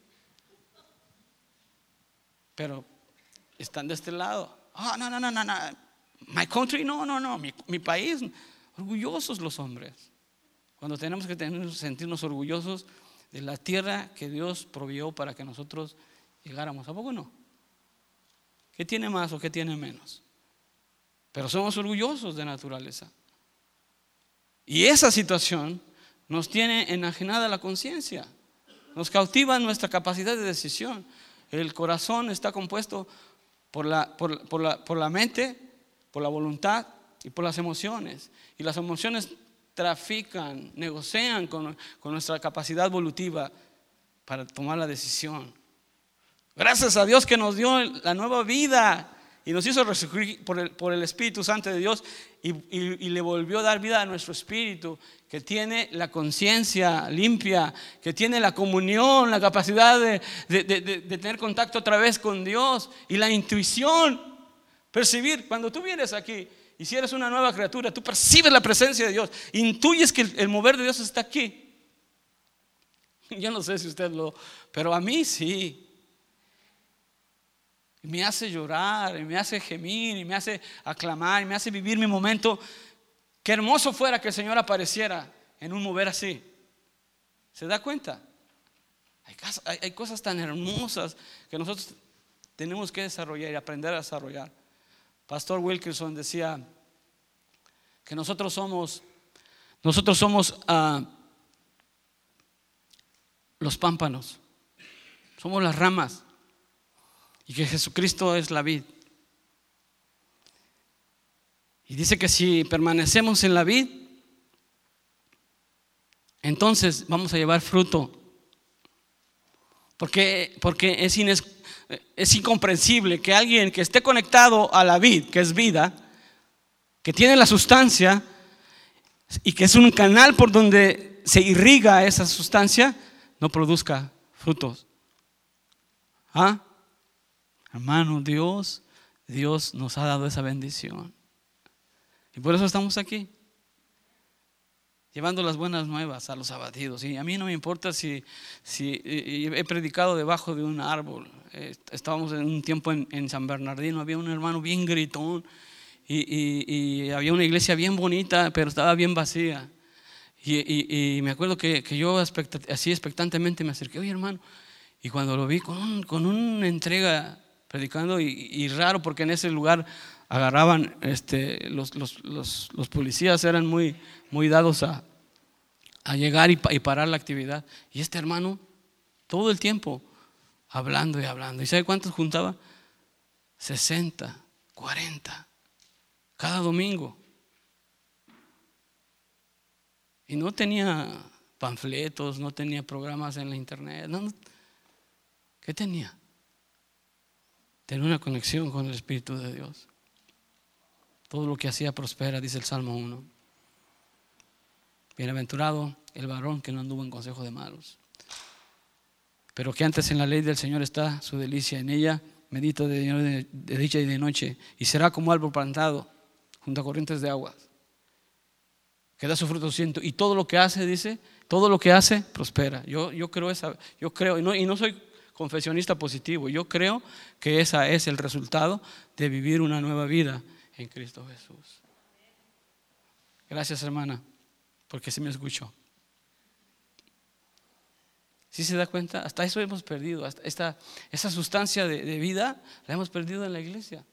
Pero están de este lado. Oh, no, no, no, no, no. My country, no, no, no. Mi, mi país. Orgullosos los hombres. Cuando tenemos que tener, sentirnos orgullosos de la tierra que Dios proveyó para que nosotros llegáramos. ¿A poco no? ¿Qué tiene más o qué tiene menos? Pero somos orgullosos de naturaleza. Y esa situación nos tiene enajenada la conciencia, nos cautiva nuestra capacidad de decisión. El corazón está compuesto por la, por, por, la, por la mente, por la voluntad y por las emociones. Y las emociones trafican, negocian con, con nuestra capacidad evolutiva para tomar la decisión. Gracias a Dios que nos dio la nueva vida y nos hizo resurgir por el, por el Espíritu Santo de Dios y, y, y le volvió a dar vida a nuestro espíritu, que tiene la conciencia limpia, que tiene la comunión, la capacidad de, de, de, de, de tener contacto otra vez con Dios y la intuición, percibir. Cuando tú vienes aquí y si eres una nueva criatura, tú percibes la presencia de Dios, intuyes que el, el mover de Dios está aquí. Yo no sé si usted lo, pero a mí sí. Y me hace llorar, y me hace gemir, y me hace aclamar, y me hace vivir mi momento. Qué hermoso fuera que el Señor apareciera en un mover así. ¿Se da cuenta? Hay, hay, hay cosas tan hermosas que nosotros tenemos que desarrollar y aprender a desarrollar. Pastor Wilkinson decía que nosotros somos, nosotros somos uh, los pámpanos, somos las ramas. Y que Jesucristo es la vid. Y dice que si permanecemos en la vid, entonces vamos a llevar fruto. Porque, porque es, ines, es incomprensible que alguien que esté conectado a la vid, que es vida, que tiene la sustancia y que es un canal por donde se irriga esa sustancia, no produzca frutos. ¿Ah? Hermano, Dios, Dios nos ha dado esa bendición. Y por eso estamos aquí, llevando las buenas nuevas a los abatidos. Y a mí no me importa si, si he predicado debajo de un árbol. Estábamos en un tiempo en, en San Bernardino, había un hermano bien gritón y, y, y había una iglesia bien bonita, pero estaba bien vacía. Y, y, y me acuerdo que, que yo expect, así expectantemente me acerqué, oye hermano, y cuando lo vi con, un, con una entrega predicando y, y raro porque en ese lugar agarraban, este, los, los, los, los policías eran muy, muy dados a, a llegar y, y parar la actividad. Y este hermano todo el tiempo hablando y hablando. ¿Y sabe cuántos juntaba? sesenta, cuarenta cada domingo. Y no tenía panfletos, no tenía programas en la internet. No, no. ¿Qué tenía? Tenía una conexión con el Espíritu de Dios. Todo lo que hacía prospera, dice el Salmo uno. Bienaventurado el varón que no anduvo en consejo de malos, pero que antes en la ley del Señor está su delicia, en ella medita de, de, de dicha y de noche, y será como árbol plantado junto a corrientes de aguas, que da su fruto ciento, y todo lo que hace, dice, todo lo que hace prospera. Yo, yo creo esa, yo creo, y no, y no soy confesionista positivo, yo creo que ese es el resultado de vivir una nueva vida en Cristo Jesús. Gracias, hermana, porque se me escuchó. ¿Sí se da cuenta? Hasta eso hemos perdido, hasta esta, esa sustancia de, de vida la hemos perdido en la iglesia.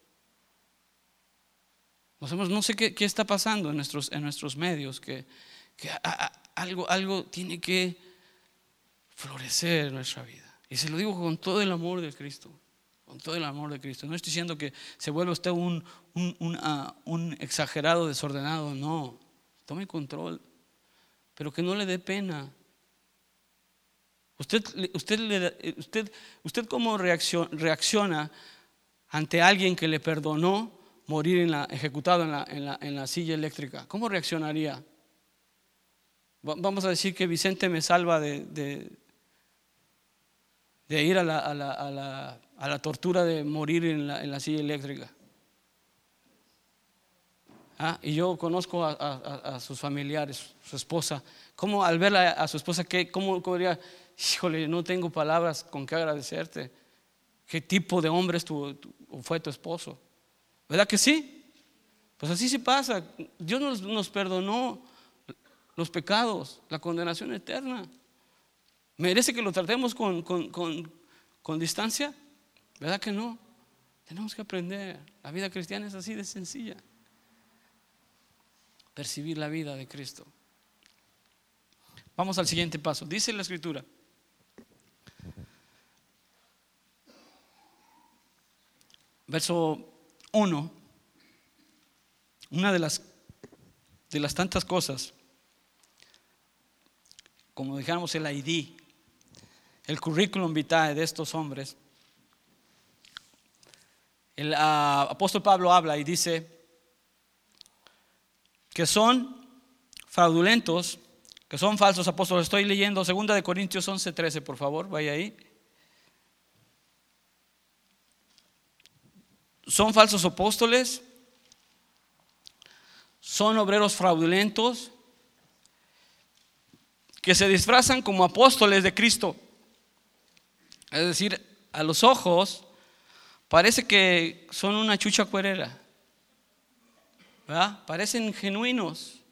Nos hemos, no sé qué, qué está pasando en nuestros, en nuestros medios, que, que a, a, algo, algo tiene que florecer en nuestra vida. Y se lo digo con todo el amor de Cristo, con todo el amor de Cristo. No estoy diciendo que se vuelva usted un, un, un, uh, un exagerado, desordenado, no. Tome control, pero que no le dé pena. Usted, usted, usted, usted cómo reacciona ante alguien que le perdonó morir en la, ejecutado en la, en, la, en la silla eléctrica. ¿Cómo reaccionaría? Vamos a decir que Vicente me salva de, de, de ir a la, a, la, a, la, a la tortura de morir en la, en la silla eléctrica. ¿Ah? Y yo conozco a, a, a sus familiares, su esposa. ¿Cómo al ver a, a su esposa, qué, cómo, cómo diría? Híjole, no tengo palabras con qué agradecerte. ¿Qué tipo de hombre es tu, tu, fue tu esposo? ¿Verdad que sí? Pues así se pasa. Dios nos, nos perdonó los pecados, la condenación eterna. ¿Merece que lo tratemos con, con, con, con distancia? ¿Verdad que no? Tenemos que aprender. La vida cristiana es así de sencilla. Percibir la vida de Cristo. Vamos al siguiente paso. Dice la Escritura: verso uno, una de las, de las tantas cosas, como dijéramos el I D, el currículum vitae de estos hombres. El uh, apóstol Pablo habla y dice que son fraudulentos, que son falsos apóstoles. Estoy leyendo segunda de Corintios once trece, por favor, vaya ahí. Son falsos apóstoles, son obreros fraudulentos que se disfrazan como apóstoles de Cristo. Es decir, a los ojos parece que son una chucha cuerera, ¿verdad? Parecen genuinos,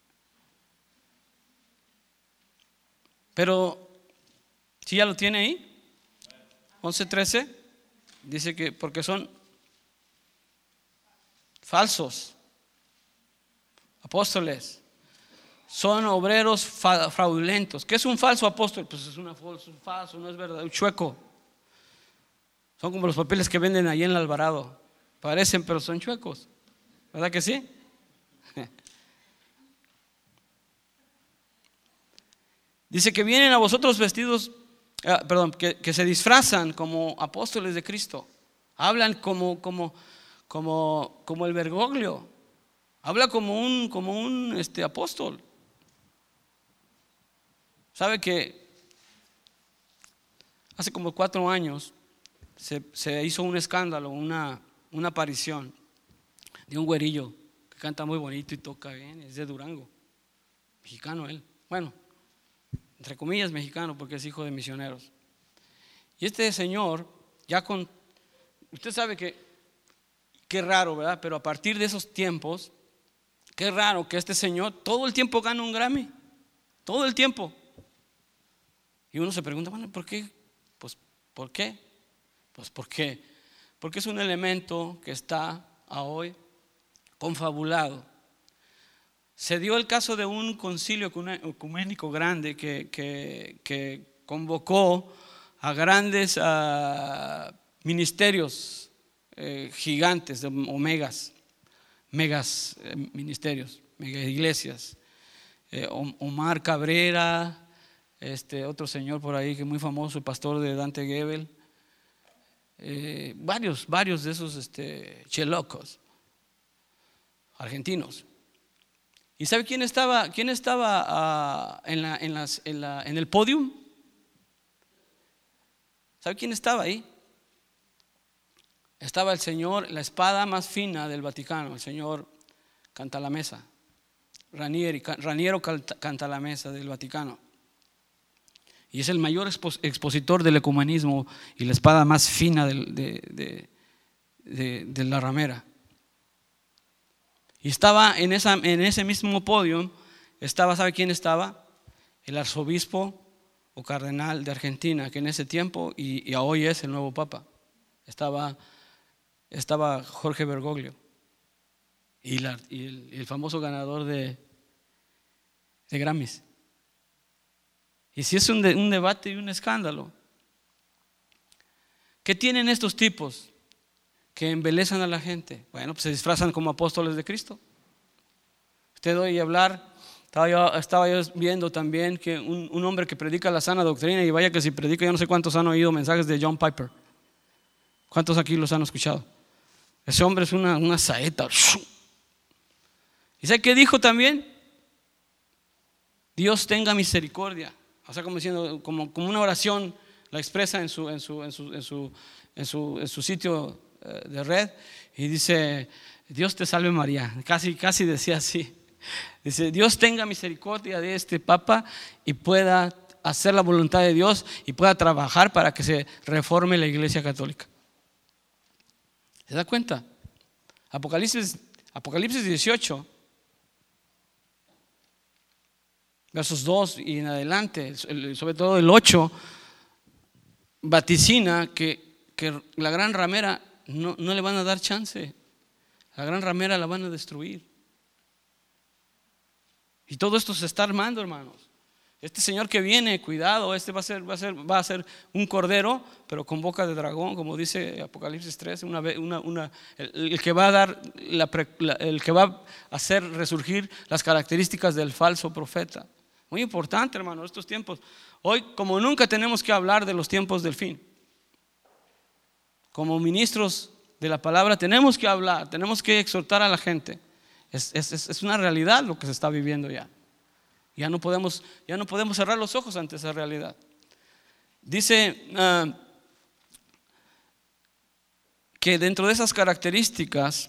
pero ¿sí ya lo tiene ahí? once trece dice que porque son falsos apóstoles, son obreros fraudulentos. ¿Qué es un falso apóstol? Pues es una falso, un falso, no es verdad, un chueco. Son como los papeles que venden allí en el Alvarado. Parecen, pero son chuecos. ¿Verdad que sí? Dice que vienen a vosotros vestidos, eh, perdón, que, que se disfrazan como apóstoles de Cristo. Hablan como, como, como, como el Bergoglio. Habla como un, como un este, apóstol. ¿Sabe que hace como cuatro años se, se hizo un escándalo, una, una aparición de un güerillo que canta muy bonito y toca bien, es de Durango, mexicano él, bueno, entre comillas mexicano porque es hijo de misioneros. Y este señor, ya con, usted sabe que, qué raro, ¿verdad? Pero a partir de esos tiempos, qué raro que este señor todo el tiempo gana un Grammy, todo el tiempo. Y uno se pregunta, bueno, ¿por qué? Pues, ¿por qué? Pues, ¿por qué? porque es un elemento que está a hoy confabulado. Se dio el caso de un concilio ecuménico grande que, que, que convocó a grandes uh, ministerios eh, gigantes, de omegas, megas eh, ministerios, mega iglesias. Eh, Omar Cabrera, este otro señor por ahí que es muy famoso, el pastor de Dante Gebel, eh, varios, varios de esos este, chelocos argentinos. ¿Y sabe quién estaba, quién estaba uh, en, la, en, las, en, la, en el podium? ¿Sabe quién estaba ahí? Estaba el señor, la espada más fina del Vaticano, el señor Cantalamessa, Ranieri, Raniero Cantalamessa del Vaticano. Y es el mayor expositor del ecumenismo y la espada más fina de, de, de, de, de la ramera. Y estaba en, esa, en ese mismo podio, estaba, ¿sabe quién estaba? El arzobispo o cardenal de Argentina, que en ese tiempo y, y hoy es el nuevo papa. Estaba, estaba Jorge Bergoglio y, la, y el, el famoso ganador de, de Grammys. Y si es un, de, un debate y un escándalo. ¿Qué tienen estos tipos que embelezan a la gente? Bueno, pues se disfrazan como apóstoles de Cristo. Usted oye hablar, estaba yo, estaba yo viendo también que un, un hombre que predica la sana doctrina, y vaya que si predica, yo no sé cuántos han oído mensajes de John Piper. ¿Cuántos aquí los han escuchado? Ese hombre es una, una saeta. ¿Y sabe qué dijo también? Dios tenga misericordia. O sea, como diciendo, como, como una oración, la expresa en su, en su, en su, en su, en su, en su sitio de red, y dice: Dios te salve María. Casi, casi decía así. Dice: Dios tenga misericordia de este Papa y pueda hacer la voluntad de Dios y pueda trabajar para que se reforme la Iglesia Católica. ¿Se da cuenta? Apocalipsis, Apocalipsis dieciocho, versos dos y en adelante, sobre todo el ocho, vaticina que, que la gran ramera no, no le van a dar chance. La gran ramera la van a destruir. Y todo esto se está armando, hermanos. Este señor que viene, cuidado, este va a ser, va a ser, va a ser un cordero, pero con boca de dragón, como dice Apocalipsis tres, una, una, una, el, el que va a dar la, la, el que va a hacer resurgir las características del falso profeta. Muy importante, hermano, estos tiempos. Hoy, como nunca, tenemos que hablar de los tiempos del fin. Como ministros de la palabra tenemos que hablar, tenemos que exhortar a la gente. Es, es, es una realidad lo que se está viviendo ya. Ya no podemos, ya no podemos cerrar los ojos ante esa realidad. Dice uh, que dentro de esas características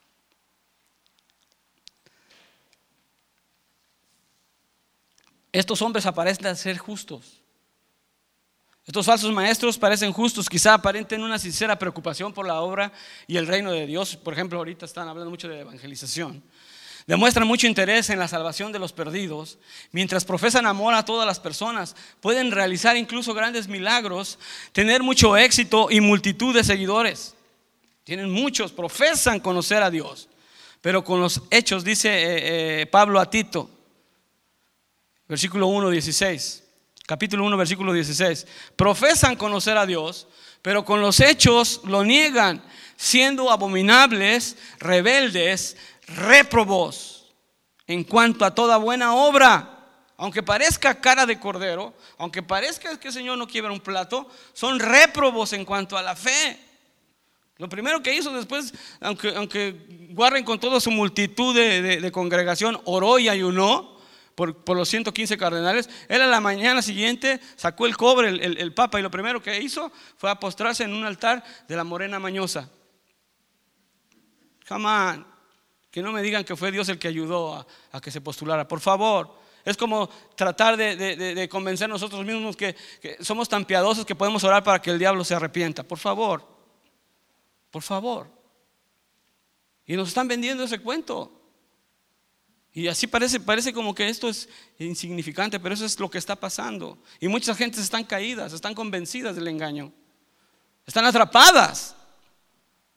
estos hombres aparentan ser justos. Estos falsos maestros parecen justos, quizá aparenten una sincera preocupación por la obra y el reino de Dios. Por ejemplo, ahorita están hablando mucho de evangelización. Demuestran mucho interés en la salvación de los perdidos, mientras profesan amor a todas las personas. Pueden realizar incluso grandes milagros, tener mucho éxito y multitud de seguidores. Tienen muchos, profesan conocer a Dios, pero con los hechos, dice eh, eh, Pablo a Tito, versículo uno, dieciséis, capítulo uno, versículo dieciséis. Profesan conocer a Dios, pero con los hechos lo niegan, siendo abominables, rebeldes, réprobos en cuanto a toda buena obra. Aunque parezca cara de cordero, aunque parezca que el Señor no quiebra un plato, son réprobos en cuanto a la fe. Lo primero que hizo después, aunque, aunque Warren con toda su multitud de, de, de congregación oró y ayunó por, por los ciento quince cardenales, él a la mañana siguiente sacó el cobre, el, el, el Papa, y lo primero que hizo fue a postrarse en un altar de la Morena Mañosa. Come on. Que no me digan que fue Dios el que ayudó a, a que se postulara, por favor. Es como tratar de, de, de, de convencer nosotros mismos que, que somos tan piadosos que podemos orar para que el diablo se arrepienta. Por favor, por favor. Y nos están vendiendo ese cuento. Y así parece, parece como que esto es insignificante, pero eso es lo que está pasando. Y muchas gentes están caídas, están convencidas del engaño, están atrapadas.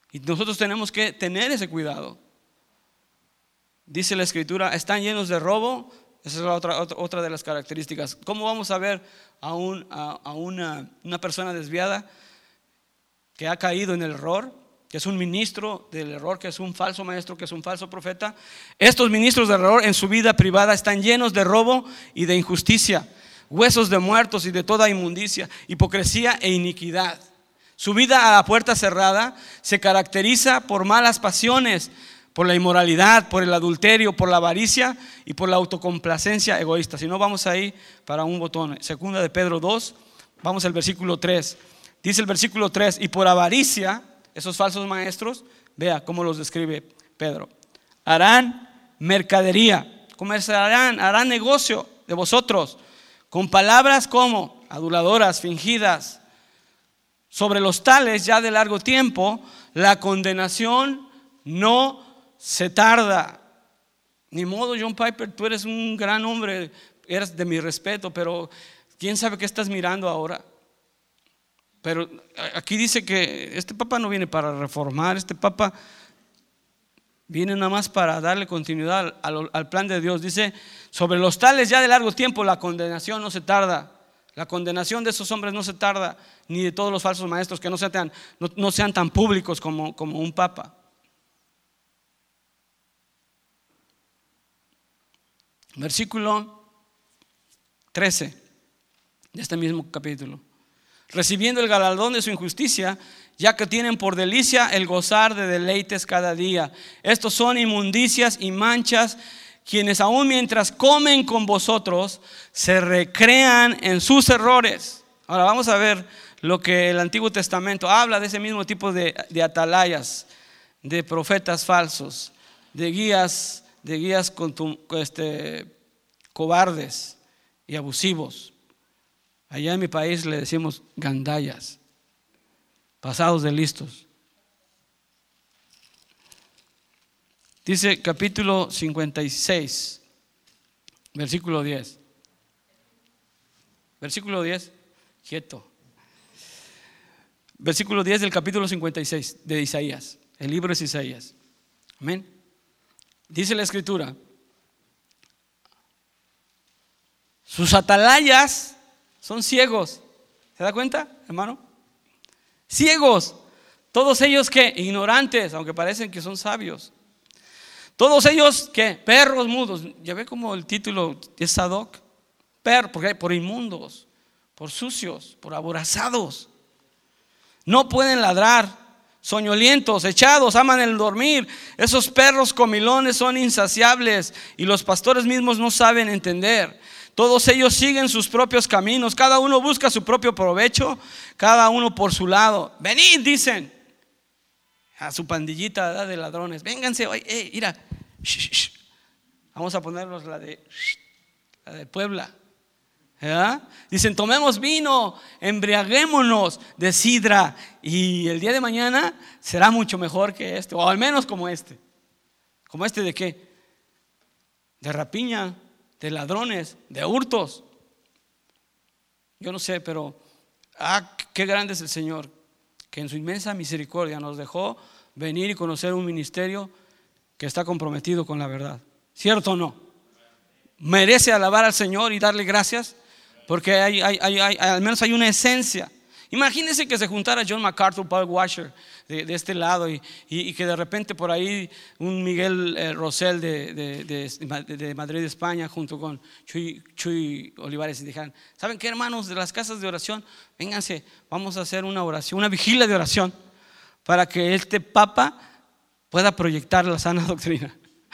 Y nosotros tenemos que tener ese cuidado. Dice la Escritura, están llenos de robo. Esa es la otra, otra, otra de las características. ¿Cómo vamos a ver a, un, a, a una, una persona desviada que ha caído en el error, que es un ministro del error, que es un falso maestro, que es un falso profeta? Estos ministros del error en su vida privada están llenos de robo y de injusticia, huesos de muertos y de toda inmundicia, hipocresía e iniquidad. Su vida a la puerta cerrada se caracteriza por malas pasiones, por la inmoralidad, por el adulterio, por la avaricia y por la autocomplacencia egoísta. Si no, vamos ahí para un botón. Segunda de Pedro dos, vamos al versículo tres. Dice el versículo tres, y por avaricia, esos falsos maestros, vea cómo los describe Pedro, harán mercadería, comerciarán, harán negocio de vosotros con palabras como aduladoras, fingidas. Sobre los tales ya de largo tiempo la condenación no se tarda. Ni modo, John Piper, tú eres un gran hombre, eres de mi respeto, pero quién sabe qué estás mirando ahora. Pero aquí dice que este papa no viene para reformar, este papa viene nada más para darle continuidad al, al plan de Dios. Dice, sobre los tales ya de largo tiempo la condenación no se tarda. La condenación de esos hombres no se tarda, ni de todos los falsos maestros, que no sean tan, no, no sean tan públicos como, como un papa. Versículo trece de este mismo capítulo. Recibiendo el galardón de su injusticia, ya que tienen por delicia el gozar de deleites cada día. Estos son inmundicias y manchas, quienes aún mientras comen con vosotros se recrean en sus errores. Ahora vamos a ver lo que el Antiguo Testamento habla de ese mismo tipo de, de atalayas, de profetas falsos, de guías, de guías contum, este, cobardes y abusivos. Allá en mi país le decimos gandallas, pasados de listos. Dice capítulo cincuenta y seis, versículo diez. Versículo diez, quieto. Versículo diez del capítulo cincuenta y seis de Isaías. El libro es Isaías. Amén. Dice la Escritura: sus atalayas son ciegos. ¿Se da cuenta, hermano? Ciegos. Todos ellos que ignorantes, aunque parecen que son sabios. Todos ellos que perros mudos. Ya ve como el título es Sadoc. Per, porque por inmundos, por sucios, por aborazados. No pueden ladrar, soñolientos, echados, aman el dormir. Esos perros comilones son insaciables y los pastores mismos no saben entender. Todos ellos siguen sus propios caminos, cada uno busca su propio provecho, cada uno por su lado. Venid, dicen a su pandillita, ¿verdad?, de ladrones. Vénganse, oye, eh, mira, shh, shh. Vamos a ponernos la de, la de Puebla, ¿verdad? Dicen, tomemos vino, embriaguémonos de sidra, y el día de mañana será mucho mejor que este, o al menos como este. ¿Como este de qué? De rapiña, de ladrones, de hurtos. Yo no sé, pero ah, qué grande es el Señor, que en su inmensa misericordia nos dejó venir y conocer un ministerio que está comprometido con la verdad. ¿Cierto o no? Merece alabar al Señor y darle gracias, porque hay, hay, hay, hay, al menos hay una esencia. Imagínense que se juntara John MacArthur, Paul Washer de, de este lado, y, y, y que de repente por ahí un Miguel eh, Rosell de, de, de, de Madrid, España, junto con Chuy, Chuy Olivares, y dijeran: ¿saben qué, hermanos de las casas de oración? Vénganse, vamos a hacer una oración, una vigilia de oración, para que este Papa pueda proyectar la sana doctrina.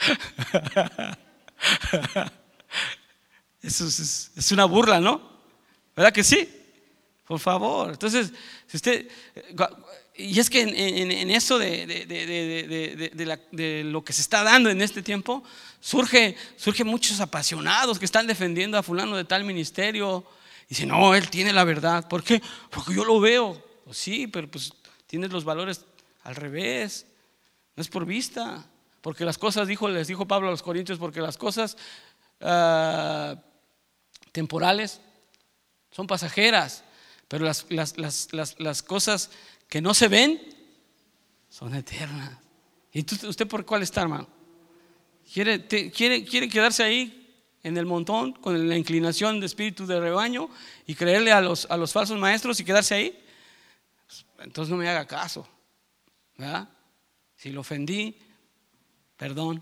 Eso es, es una burla, ¿no? ¿Verdad que sí? Por favor. Entonces, si usted, y es que en, en, en eso de, de, de, de, de, de, la, de lo que se está dando en este tiempo, surge, surge muchos apasionados que están defendiendo a fulano de tal ministerio. Y dicen: no, él tiene la verdad. ¿Por qué? Porque yo lo veo. Pues sí, pero pues tienes los valores al revés. No es por vista. Porque las cosas, dijo, les dijo Pablo a los Corintios, porque las cosas uh, temporales son pasajeras. Pero las, las, las, las, las cosas que no se ven son eternas. ¿Y tú, usted por cuál está, hermano? ¿Quiere, te, quiere, ¿Quiere quedarse ahí en el montón con la inclinación de espíritu de rebaño y creerle a los, a los falsos maestros y quedarse ahí? Entonces no me haga caso, ¿verdad? Si lo ofendí, perdón.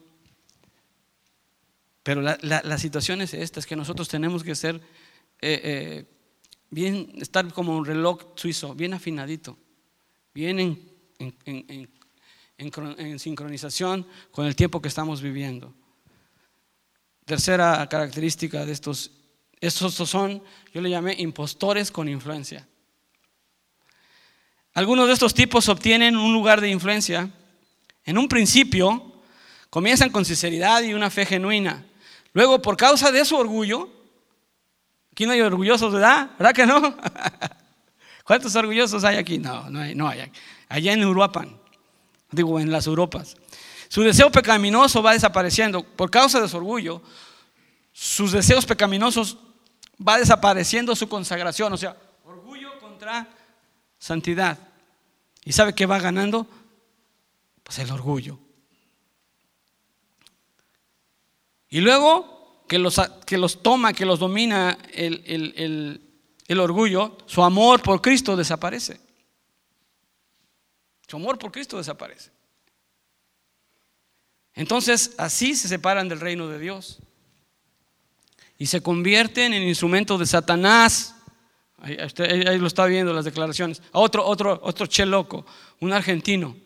Pero la, la, la situación es esta, es que nosotros tenemos que ser eh, eh, bien, estar como un reloj suizo, bien afinadito, bien en, en, en, en, en, en sincronización con el tiempo que estamos viviendo. Tercera característica de estos, estos son, yo le llamé impostores con influencia. Algunos de estos tipos obtienen un lugar de influencia. En un principio comienzan con sinceridad y una fe genuina. Luego, por causa de su orgullo, aquí no hay orgullosos, ¿verdad? ¿Verdad que no? ¿Cuántos orgullosos hay aquí? No, no hay, no hay. Allá en Uruapan, digo, en las Europas. Su deseo pecaminoso va desapareciendo. Por causa de su orgullo, sus deseos pecaminosos va desapareciendo su consagración. O sea, orgullo contra santidad. ¿Y sabe qué va ganando? Pues el orgullo. Y luego que los, que los toma, que los domina el, el, el, el orgullo, su amor por Cristo desaparece. Su amor por Cristo desaparece. Entonces así se separan del reino de Dios y se convierten en instrumentos de Satanás. Ahí, usted, ahí lo está viendo las declaraciones. Otro, otro, otro che loco, un argentino.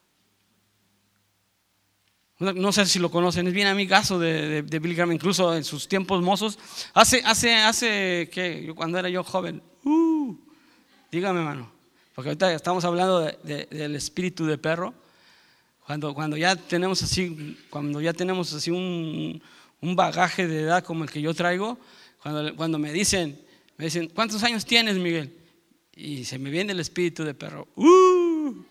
No sé si lo conocen, es bien amigazo de, de, de Billy Graham, incluso en sus tiempos mozos. Hace, hace, hace que yo, cuando era yo joven, uh, dígame, hermano, porque ahorita estamos hablando de, de, del espíritu de perro. Cuando, cuando ya tenemos así, cuando ya tenemos así un, un bagaje de edad como el que yo traigo, cuando, cuando me dicen, me dicen, ¿cuántos años tienes, Miguel? Y se me viene el espíritu de perro. Uh.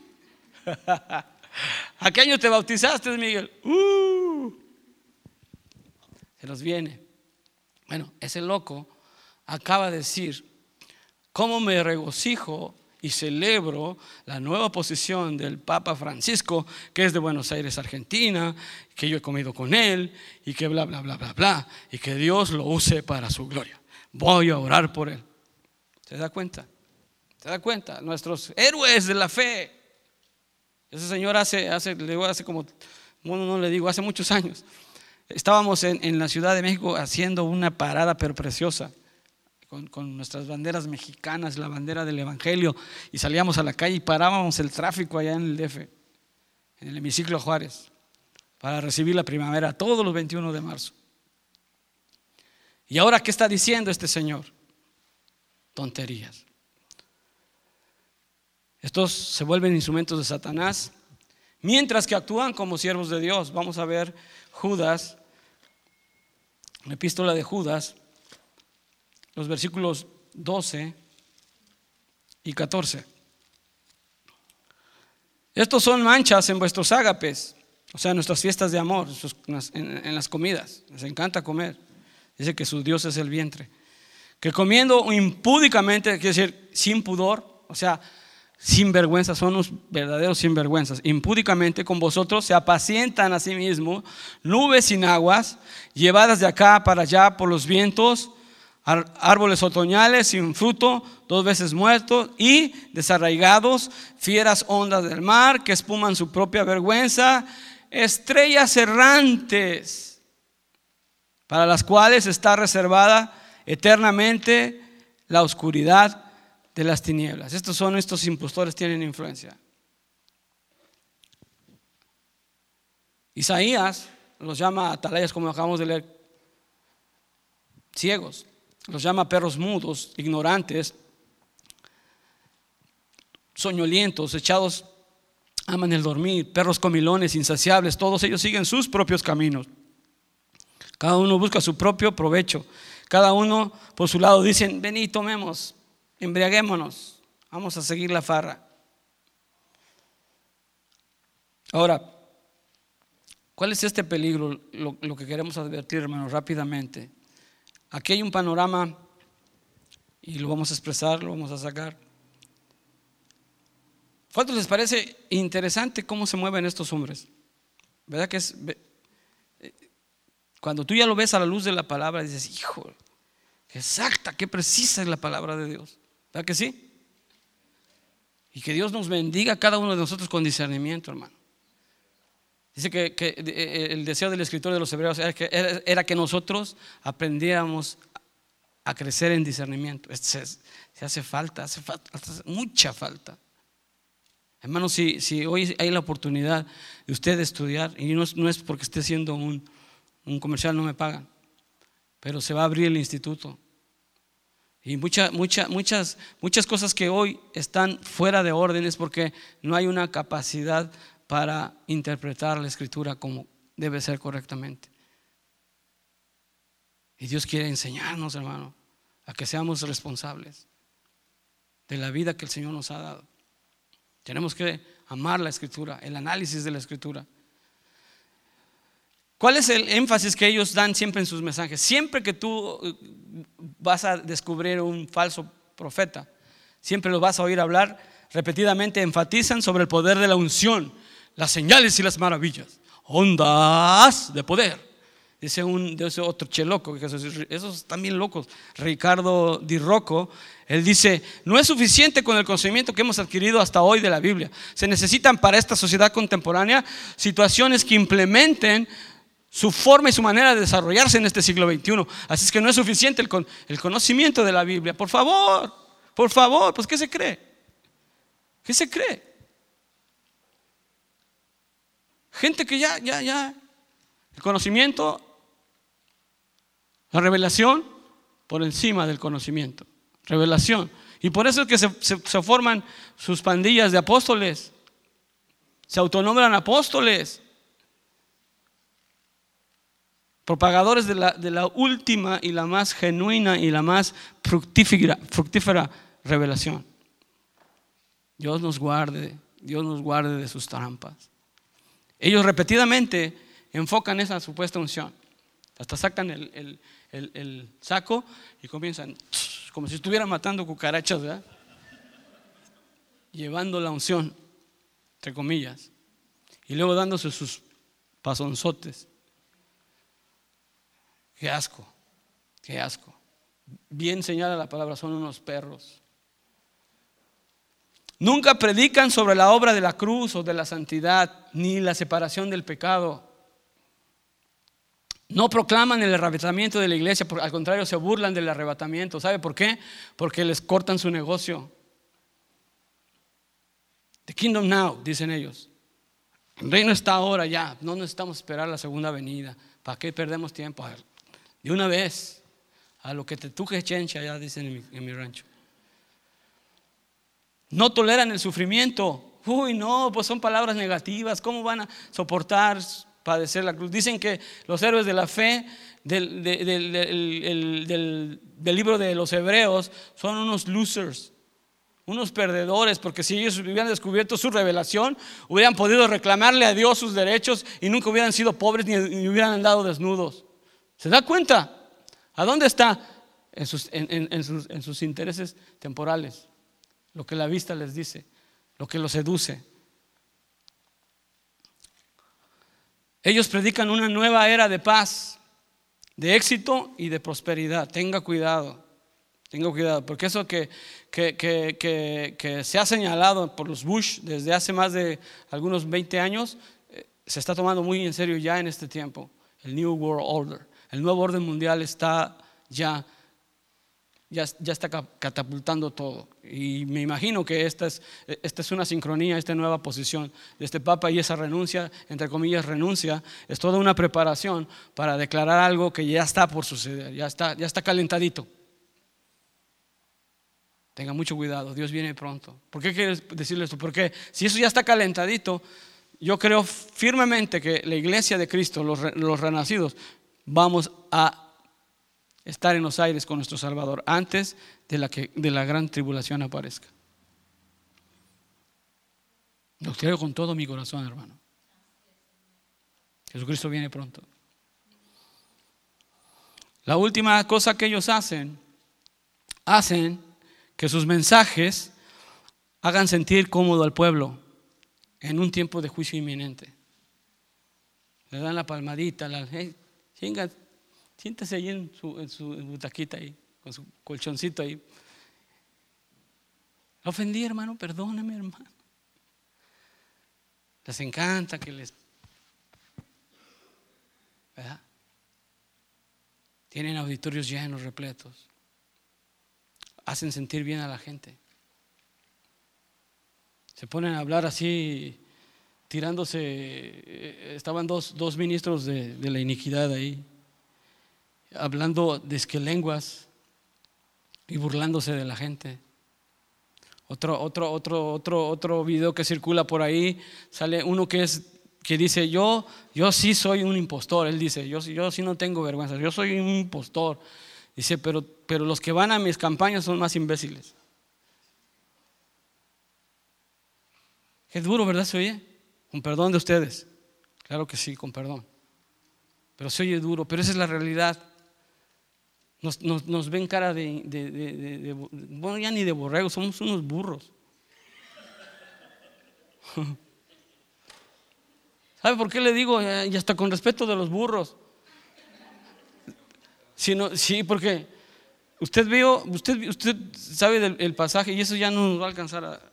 ¿A qué año te bautizaste, Miguel? Uh, se nos viene. Bueno, ese loco acaba de decir, ¿cómo me regocijo y celebro la nueva posición del Papa Francisco, que es de Buenos Aires, Argentina, que yo he comido con él y que bla, bla, bla, bla, bla, y que Dios lo use para su gloria? Voy a orar por él. ¿Se da cuenta? ¿Se da cuenta? Nuestros héroes de la fe. Ese señor hace, hace, hace como, bueno, no le digo, hace muchos años, estábamos en, en la Ciudad de México haciendo una parada pero preciosa, con, con nuestras banderas mexicanas, la bandera del Evangelio, y salíamos a la calle y parábamos el tráfico allá en el D F, en el hemiciclo Juárez, para recibir la primavera todos los veintiuno de marzo. ¿Y ahora qué está diciendo este señor? Tonterías. Estos se vuelven instrumentos de Satanás, mientras que actúan como siervos de Dios. Vamos a ver Judas, la epístola de Judas, los versículos doce y catorce. Estos son manchas en vuestros ágapes, o sea, en nuestras fiestas de amor, en las comidas. Les encanta comer. Dice que su Dios es el vientre. Que comiendo impúdicamente, quiere decir sin pudor, o sea, sin vergüenza, son unos verdaderos sinvergüenzas. Impúdicamente con vosotros se apacientan a sí mismos nubes sin aguas, llevadas de acá para allá por los vientos, árboles otoñales sin fruto, dos veces muertos y desarraigados, fieras ondas del mar que espuman su propia vergüenza, estrellas errantes, para las cuales está reservada eternamente la oscuridad de las tinieblas. Estos son, estos impostores tienen influencia. Isaías los llama atalayas, como acabamos de leer, ciegos, los llama perros mudos, ignorantes, soñolientos, echados, aman el dormir, perros comilones, insaciables. Todos ellos siguen sus propios caminos. Cada uno busca su propio provecho. Cada uno por su lado dicen, ven y tomemos, embriaguémonos, vamos a seguir la farra. Ahora, ¿cuál es este peligro? Lo, lo que queremos advertir, hermanos, rápidamente. Aquí hay un panorama y lo vamos a expresar, lo vamos a sacar. ¿Cuántos les parece interesante cómo se mueven estos hombres? ¿Verdad que es? Cuando tú ya lo ves a la luz de la palabra, dices, hijo, qué exacta, qué precisa es la palabra de Dios. ¿Verdad que sí? Y que Dios nos bendiga a cada uno de nosotros con discernimiento, hermano. Dice que, que el deseo del escritor de los Hebreos era que, era, era que nosotros aprendiéramos a crecer en discernimiento. Se, se hace falta, hace falta, hace mucha falta. Hermano, si, si hoy hay la oportunidad de usted estudiar, y no es, no es porque esté haciendo un, un comercial, no me pagan, pero se va a abrir el instituto. Y mucha, mucha, muchas, muchas cosas que hoy están fuera de orden es porque no hay una capacidad para interpretar la escritura como debe ser correctamente. Y Dios quiere enseñarnos, hermano, a que seamos responsables de la vida que el Señor nos ha dado. Tenemos que amar la escritura, el análisis de la escritura. ¿Cuál es el énfasis que ellos dan siempre en sus mensajes? Siempre que tú vas a descubrir un falso profeta, siempre lo vas a oír hablar repetidamente, enfatizan sobre el poder de la unción, las señales y las maravillas, ondas de poder. Dice un de ese otro cheloco, que esos, esos están bien locos, Ricardo Di Rocco. Él dice: no es suficiente con el conocimiento que hemos adquirido hasta hoy de la Biblia. Se necesitan para esta sociedad contemporánea situaciones que implementen su forma y su manera de desarrollarse en este siglo veintiuno. Así es que no es suficiente el, con, el conocimiento de la Biblia. Por favor, por favor, pues ¿qué se cree? ¿Qué se cree? Gente que ya, ya, ya, el conocimiento, la revelación por encima del conocimiento, revelación. Y por eso es que se, se, se forman sus pandillas de apóstoles, se autonombran apóstoles, propagadores de la, de la última y la más genuina y la más fructífera, fructífera revelación. Dios nos guarde, Dios nos guarde de sus trampas. Ellos repetidamente enfocan esa supuesta unción. Hasta sacan el, el, el, el saco y comienzan como si estuvieran matando cucarachas, ¿verdad? Llevando la unción, entre comillas, y luego dándose sus pasonzotes. Qué asco, qué asco. Bien señala la palabra, son unos perros. Nunca predican sobre la obra de la cruz o de la santidad, ni la separación del pecado. No proclaman el arrebatamiento de la iglesia, al contrario, se burlan del arrebatamiento. ¿Sabe por qué? Porque les cortan su negocio. The kingdom now, dicen ellos. El reino está ahora ya, no necesitamos esperar la segunda venida. ¿Para qué perdemos tiempo? De una vez, a lo que te tuje chencha, ya dicen en mi, en mi rancho. No toleran el sufrimiento. Uy, no, pues son palabras negativas. ¿Cómo van a soportar padecer la cruz? Dicen que los héroes de la fe del, del, del, del, del, del libro de los Hebreos son unos losers, unos perdedores, porque si ellos hubieran descubierto su revelación, hubieran podido reclamarle a Dios sus derechos y nunca hubieran sido pobres ni, ni hubieran andado desnudos. ¿Se da cuenta? ¿A dónde está? En sus, en, en, en sus, en sus intereses temporales. Lo que la vista les dice, lo que los seduce. Ellos predican una nueva era de paz, de éxito y de prosperidad. Tenga cuidado, tenga cuidado, porque eso que, que, que, que, que se ha señalado por los Bush desde hace más de algunos veinte años, eh, se está tomando muy en serio ya en este tiempo. El New World Order, el nuevo orden mundial está ya Ya, ya está catapultando todo. Y me imagino que esta es, esta es una sincronía, esta nueva posición de este Papa, y esa renuncia, entre comillas renuncia, es toda una preparación para declarar algo que ya está por suceder, ya está, ya está calentadito. Tenga mucho cuidado, Dios viene pronto. ¿Por qué quiero decirle esto? Porque si eso ya está calentadito, yo creo firmemente que la iglesia de Cristo, los, los renacidos, vamos a estar en los aires con nuestro Salvador antes de la, que, de la gran tribulación aparezca. Lo creo con todo mi corazón, hermano. Jesucristo viene pronto. La última cosa que ellos hacen, hacen que sus mensajes hagan sentir cómodo al pueblo en un tiempo de juicio inminente. Le dan la palmadita, la, hey, chinga, siéntese ahí en su, en su butaquita ahí, con su colchoncito ahí. La ofendí, hermano, perdóname, hermano. Les encanta que les, ¿verdad? Tienen auditorios llenos, repletos. Hacen sentir bien a la gente. Se ponen a hablar así, tirándose. Estaban dos, dos ministros de, de la iniquidad ahí, hablando de esquelenguas y burlándose de la gente. Otro, otro, otro, otro, otro video que circula por ahí, sale uno que es que dice, yo, yo sí soy un impostor. Él dice, yo, yo sí no tengo vergüenza, yo soy un impostor. Dice, pero, pero los que van a mis campañas son más imbéciles. Qué duro, ¿verdad? ¿Se oye? Con perdón de ustedes. Claro que sí, con perdón. Pero se oye duro, pero esa es la realidad. Nos, nos, nos ven cara de, de, de, de, de, bueno, ya ni de borregos, somos unos burros. ¿Sabe por qué le digo? Y hasta con respeto de los burros. Si no, sí, porque usted vio, usted, usted sabe del el pasaje y eso ya no nos va a alcanzar a,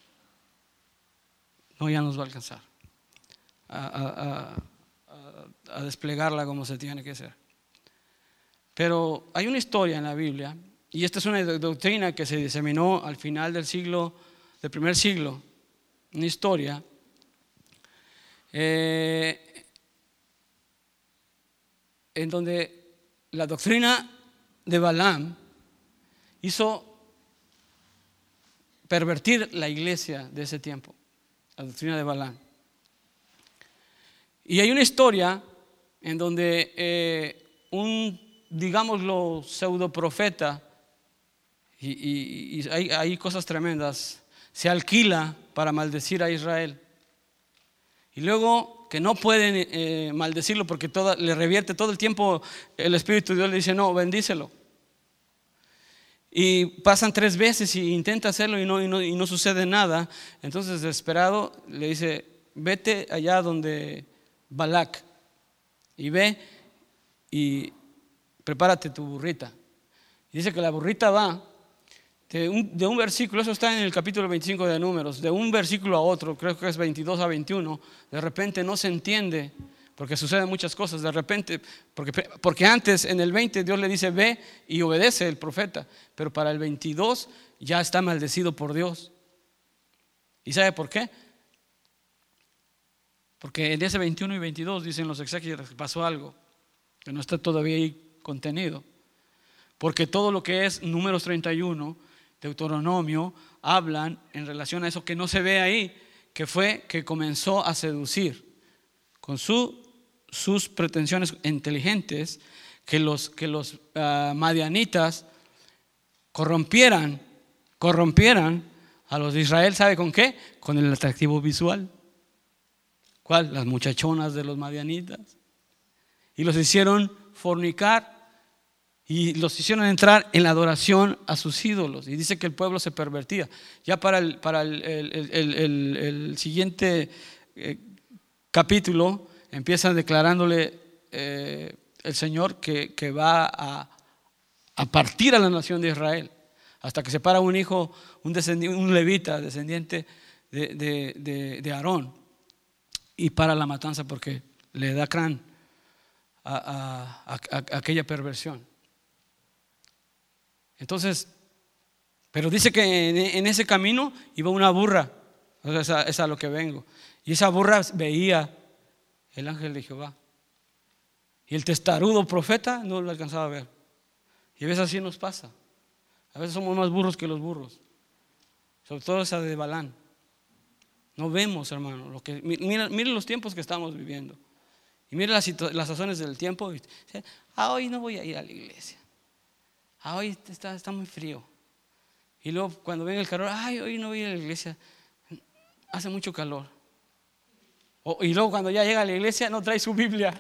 no, ya nos va a alcanzar a, a, a, a desplegarla como se tiene que hacer. Pero hay una historia en la Biblia, y esta es una doctrina que se diseminó al final del siglo, del primer siglo, una historia eh, en donde la doctrina de Balaam hizo pervertir la iglesia de ese tiempo, la doctrina de Balaam. Y hay una historia en donde eh, un, digámoslo, pseudo profeta, y, y, y hay, hay cosas tremendas, se alquila para maldecir a Israel. Y luego que no pueden eh, maldecirlo porque toda, le revierte todo el tiempo el Espíritu de Dios, le dice, no, bendícelo. Y pasan tres veces y intenta hacerlo y no, y no, y no sucede nada. Entonces, desesperado, le dice, vete allá donde Balac y ve y prepárate tu burrita. Y dice que la burrita va de un, de un versículo, eso está en el capítulo veinticinco de Números, de un versículo a otro, creo que es veintidós a veintiuno, de repente no se entiende, porque suceden muchas cosas, de repente, porque, porque antes en el veinte Dios le dice ve y obedece el profeta, pero para el veintidós ya está maldecido por Dios. ¿Y sabe por qué? Porque en ese veintiuno y veintidós dicen los exégetas que pasó algo que no está todavía ahí contenido, porque todo lo que es Números treinta y uno, Deuteronomio, hablan en relación a eso que no se ve ahí, que fue que comenzó a seducir con su, sus pretensiones inteligentes, que los, que los uh, madianitas corrompieran, corrompieran a los de Israel. ¿Sabe con qué? Con el atractivo visual. ¿Cuál? Las muchachonas de los madianitas. Y los hicieron fornicar y los hicieron entrar en la adoración a sus ídolos. Y dice que el pueblo se pervertía. Ya para el, para el, el, el, el, el siguiente eh, capítulo empieza declarándole eh, el Señor que, que va a, a partir a la nación de Israel, hasta que se para un hijo, un, descendiente, un levita, descendiente de, de, de, de Aarón, y para la matanza porque le da crán a, a, a, a aquella perversión. Entonces, pero dice que en, en ese camino iba una burra, o sea, esa, es a lo que vengo, y esa burra veía el ángel de Jehová, y el testarudo profeta no lo alcanzaba a ver. Y a veces así nos pasa, a veces somos más burros que los burros, sobre todo esa de Balán. No vemos, hermano, lo que, miren, miren los tiempos que estamos viviendo, y miren las, las sazones del tiempo. Y, ah, hoy no voy a ir a la iglesia. Ah, hoy está, está muy frío. Y luego cuando venga el calor, ay, hoy no voy a ir a la iglesia, hace mucho calor. O, y luego cuando ya llega a la iglesia no trae su Biblia.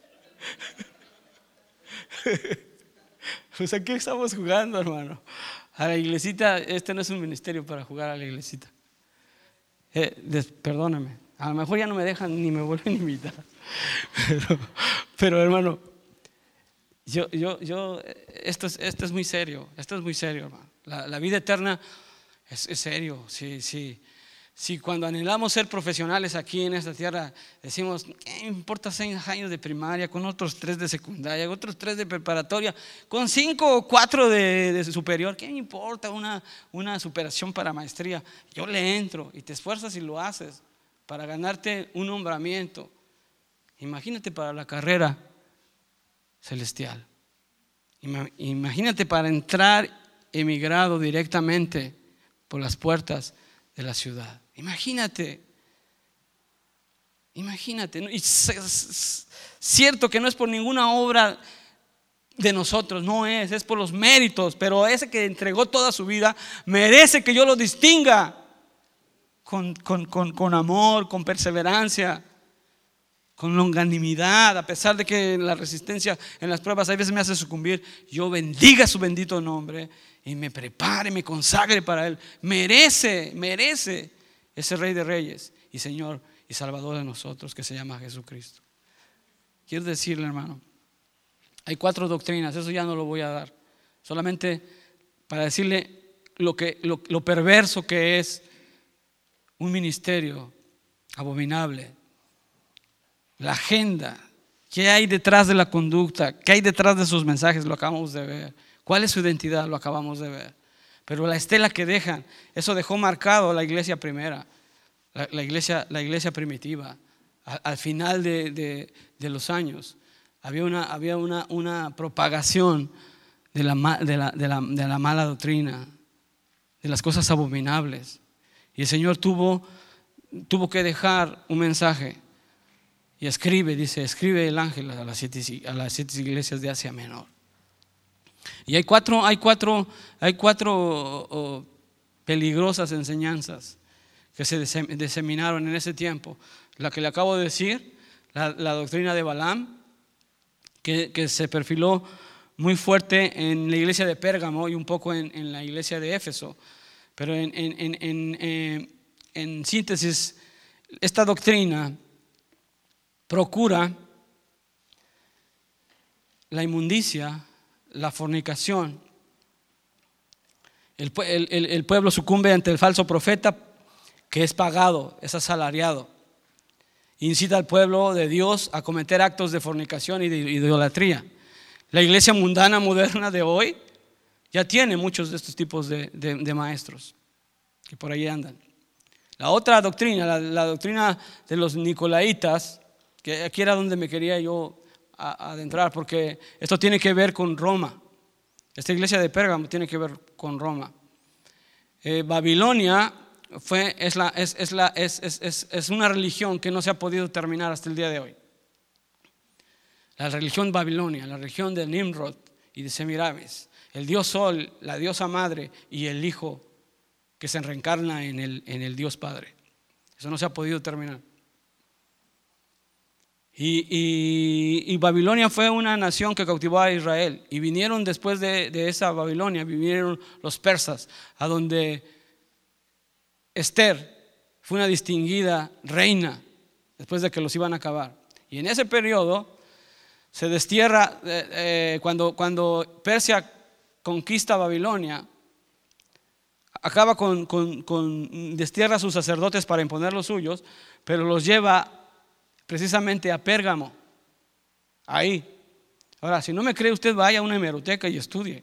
Pues aquí estamos jugando, hermano. A la iglesita, este no es un ministerio para jugar a la iglesita. Eh, des, perdóname, a lo mejor ya no me dejan ni me vuelven a invitar. Pero, pero hermano, yo, yo, yo, esto es, esto es muy serio, esto es muy serio, hermano. La, la vida eterna es, es serio, sí, sí. Si cuando anhelamos ser profesionales aquí en esta tierra decimos, ¿qué importa seis años de primaria, con otros tres de secundaria, otros tres de preparatoria, con cinco o cuatro de, de superior? ¿Qué me importa una, una superación para maestría? Yo le entro y te esfuerzas y lo haces para ganarte un nombramiento. Imagínate para la carrera celestial. Imagínate para entrar emigrado directamente por las puertas de la ciudad. Imagínate, imagínate, ¿no? Y es, es cierto que no es por ninguna obra de nosotros, no es, es por los méritos, pero ese que entregó toda su vida merece que yo lo distinga con, con, con, con amor, con perseverancia, con longanimidad, a pesar de que la resistencia en las pruebas a veces me hace sucumbir. Yo bendiga su bendito nombre y me prepare, me consagre para Él. Merece, merece ese Rey de Reyes y Señor y Salvador de nosotros, que se llama Jesucristo. Quiero decirle, hermano, hay cuatro doctrinas, eso ya no lo voy a dar, solamente para decirle lo, que, lo, lo perverso que es un ministerio abominable. La agenda, qué hay detrás de la conducta, qué hay detrás de sus mensajes, lo acabamos de ver. ¿Cuál es su identidad? Lo acabamos de ver. Pero la estela que dejan, eso dejó marcado la iglesia primera, la, la, iglesia, la iglesia primitiva. Al, al final de, de, de los años había una, había una, una propagación de la, de, la, de, la, de la mala doctrina, de las cosas abominables. Y el Señor tuvo, tuvo que dejar un mensaje. Y escribe, dice, escribe el ángel a las siete, a las siete iglesias de Asia Menor. Y hay cuatro, hay cuatro, hay cuatro oh, peligrosas enseñanzas que se diseminaron en ese tiempo. La que le acabo de decir, la, la doctrina de Balaam, que, que se perfiló muy fuerte en la iglesia de Pérgamo y un poco en, en la iglesia de Éfeso. Pero en, en, en, en, en, en síntesis, esta doctrina procura la inmundicia, la fornicación. El, el, el pueblo sucumbe ante el falso profeta, que es pagado, es asalariado. Incita al pueblo de Dios a cometer actos de fornicación y de idolatría. La iglesia mundana moderna de hoy ya tiene muchos de estos tipos de, de, de maestros que por ahí andan. La otra doctrina, la, la doctrina de los nicolaitas, que aquí era donde me quería yo adentrar, porque esto tiene que ver con Roma. Esta iglesia de Pérgamo tiene que ver con Roma. Eh, Babilonia fue, es, la, es, es, la, es, es, es, es una religión que no se ha podido terminar hasta el día de hoy. La religión Babilonia, la religión de Nimrod y de Semiramis, el dios Sol, la diosa madre y el hijo que se reencarna en el, en el Dios Padre. Eso no se ha podido terminar. Y, y, y Babilonia fue una nación que cautivó a Israel. Y vinieron después de, de esa Babilonia, vinieron los persas, a donde Esther fue una distinguida reina después de que los iban a acabar. Y en ese periodo se destierra, eh, eh, cuando, cuando Persia conquista Babilonia, acaba con, con, con destierra a sus sacerdotes para imponer los suyos, pero los lleva precisamente a Pérgamo, ahí. Ahora, si no me cree usted, vaya a una hemeroteca y estudie.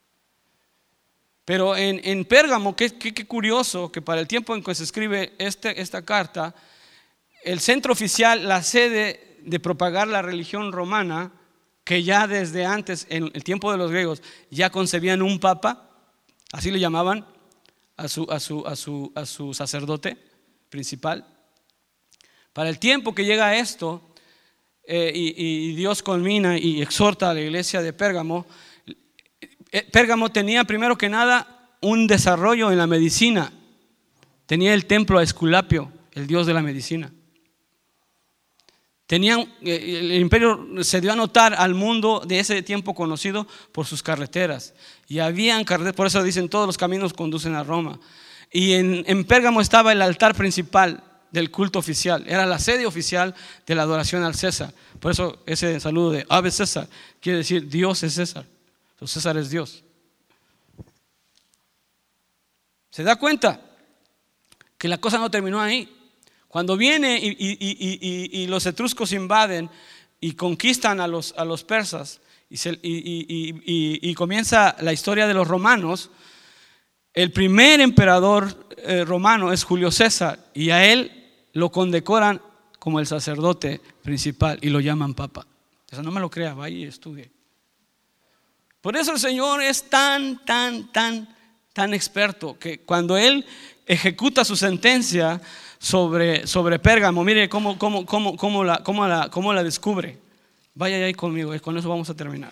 Pero en, en Pérgamo, qué, qué, qué curioso que para el tiempo en que se escribe este, esta carta, el centro oficial, la sede de propagar la religión romana, que ya desde antes, en el tiempo de los griegos, ya concebían un papa, así le llamaban a su, a su, a su, a su sacerdote principal. Para el tiempo que llega esto, eh, y, y Dios culmina y exhorta a la iglesia de Pérgamo, eh, Pérgamo tenía primero que nada un desarrollo en la medicina. Tenía el templo a Esculapio, el dios de la medicina. Tenían, el imperio se dio a notar al mundo de ese tiempo conocido por sus carreteras. Y habían carreteras, por eso dicen todos los caminos conducen a Roma. Y en, en Pérgamo estaba el altar principal del culto oficial. Era la sede oficial de la adoración al César. Por eso ese saludo de Ave César quiere decir Dios es César. Entonces César es Dios. ¿Se da cuenta que la cosa no terminó ahí? Cuando viene y, y, y, y, y los etruscos invaden y conquistan a los, a los persas y, se, y, y, y, y comienza la historia de los romanos, el primer emperador eh, romano es Julio César y a él lo condecoran como el sacerdote principal y lo llaman papa. Eso no me lo crea, vaya y estudie. Por eso el Señor es tan, tan, tan, tan experto que cuando Él ejecuta su sentencia sobre, sobre Pérgamo, mire cómo, cómo, cómo, cómo, la, cómo, la, cómo la descubre. Vaya ahí conmigo, con eso vamos a terminar.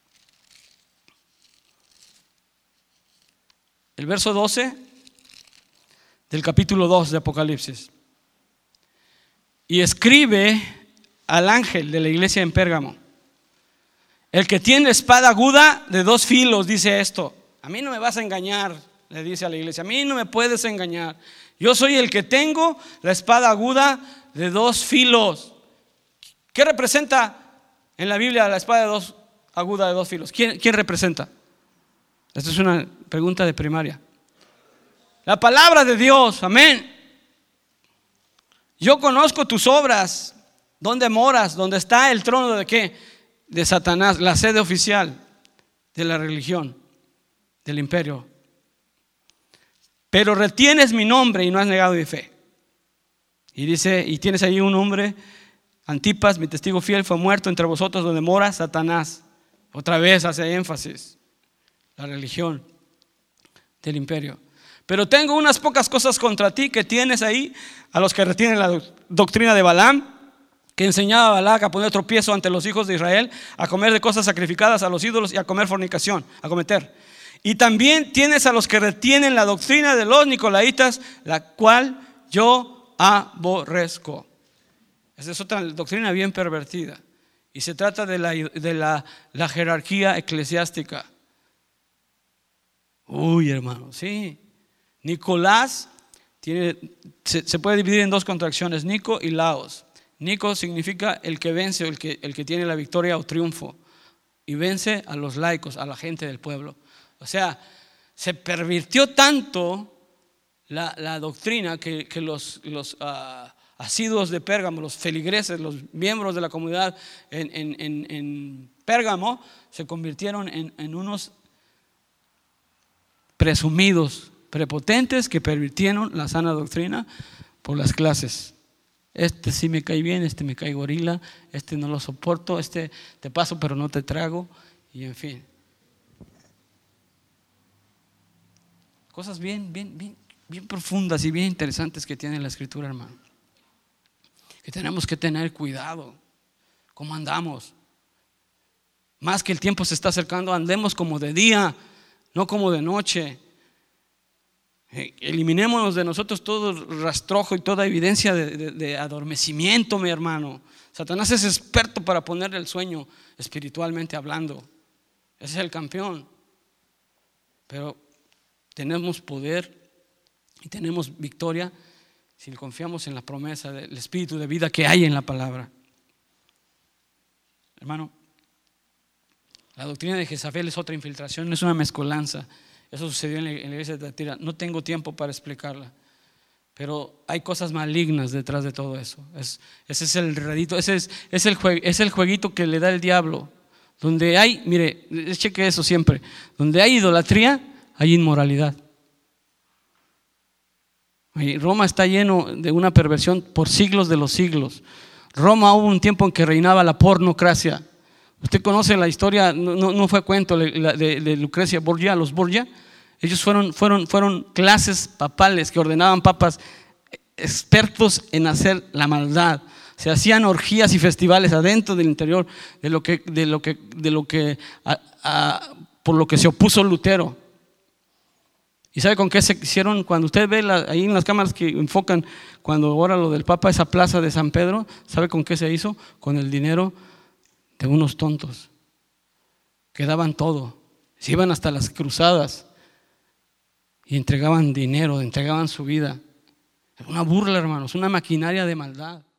El verso doce del capítulo dos de Apocalipsis. Y escribe al ángel de la iglesia en Pérgamo: el que tiene espada aguda de dos filos dice esto. A mí no me vas a engañar, le dice a la iglesia, a mí no me puedes engañar. Yo soy el que tengo la espada aguda de dos filos. ¿Qué representa en la Biblia la espada de dos, aguda de dos filos? ¿Quién, quién representa? Esta es una pregunta de primaria. La palabra de Dios, amén. Yo conozco tus obras, dónde moras, dónde está el trono de qué, de Satanás, la sede oficial de la religión, del imperio. Pero retienes mi nombre y no has negado mi fe. Y dice, y tienes ahí un hombre, Antipas, mi testigo fiel, fue muerto entre vosotros donde mora Satanás. Otra vez hace énfasis la religión del imperio. Pero tengo unas pocas cosas contra ti que tienes ahí, a los que retienen la doctrina de Balaam, que enseñaba a Balac a poner tropiezo ante los hijos de Israel, a comer de cosas sacrificadas a los ídolos y a comer fornicación, a cometer. Y también tienes a los que retienen la doctrina de los nicolaitas, la cual yo aborrezco. Esa es otra doctrina bien pervertida. Y se trata de la, de la, la jerarquía eclesiástica. Uy, hermano, sí. Nicolás tiene, se, se puede dividir en dos contracciones, Nico y Laos. Nico significa el que vence, el que, el que tiene la victoria o triunfo. Y vence a los laicos, a la gente del pueblo. O sea, se pervirtió tanto la, la doctrina que, que los, los uh, asiduos de Pérgamo, los feligreses, los miembros de la comunidad en, en, en, en Pérgamo, se convirtieron en, en unos presumidos, prepotentes que pervirtieron la sana doctrina por las clases. Este sí me cae bien, este me cae gorila, este no lo soporto, este te paso pero no te trago, y en fin. Cosas bien, bien, bien, bien profundas y bien interesantes que tiene la Escritura, hermano. Que tenemos que tener cuidado. ¿Cómo andamos? Más que el tiempo se está acercando, andemos como de día, no como de noche. Eliminémonos de nosotros todo rastrojo y toda evidencia de, de, de adormecimiento, mi hermano. Satanás es experto para ponerle el sueño espiritualmente hablando. Ese es el campeón. Pero tenemos poder y tenemos victoria si confiamos en la promesa del espíritu de vida que hay en la palabra. Hermano, la doctrina de Jezabel es otra infiltración, no es una mezcolanza. Eso sucedió en la, en la iglesia de Tiatira. No tengo tiempo para explicarla, pero hay cosas malignas detrás de todo eso. Es, ese es el redito, ese es, es, el jue, es el jueguito que le da el diablo. Donde hay, mire, cheque eso siempre, donde hay idolatría, hay inmoralidad. Roma está lleno de una perversión por siglos de los siglos. Roma hubo un tiempo en que reinaba la pornocracia. Usted conoce la historia, no, no, no fue cuento de, de, de Lucrecia Borgia, los Borgia. Ellos fueron, fueron, fueron clases papales que ordenaban papas expertos en hacer la maldad. Se hacían orgías y festivales adentro del interior de lo que, de lo que, de lo que a, a, por lo que se opuso Lutero. ¿Y sabe con qué se hicieron? Cuando usted ve la, ahí en las cámaras que enfocan, cuando ahora lo del Papa, esa plaza de San Pedro, ¿sabe con qué se hizo? Con el dinero de unos tontos que daban todo, se iban hasta las cruzadas y entregaban dinero, entregaban su vida. Era una burla, hermanos, una maquinaria de maldad.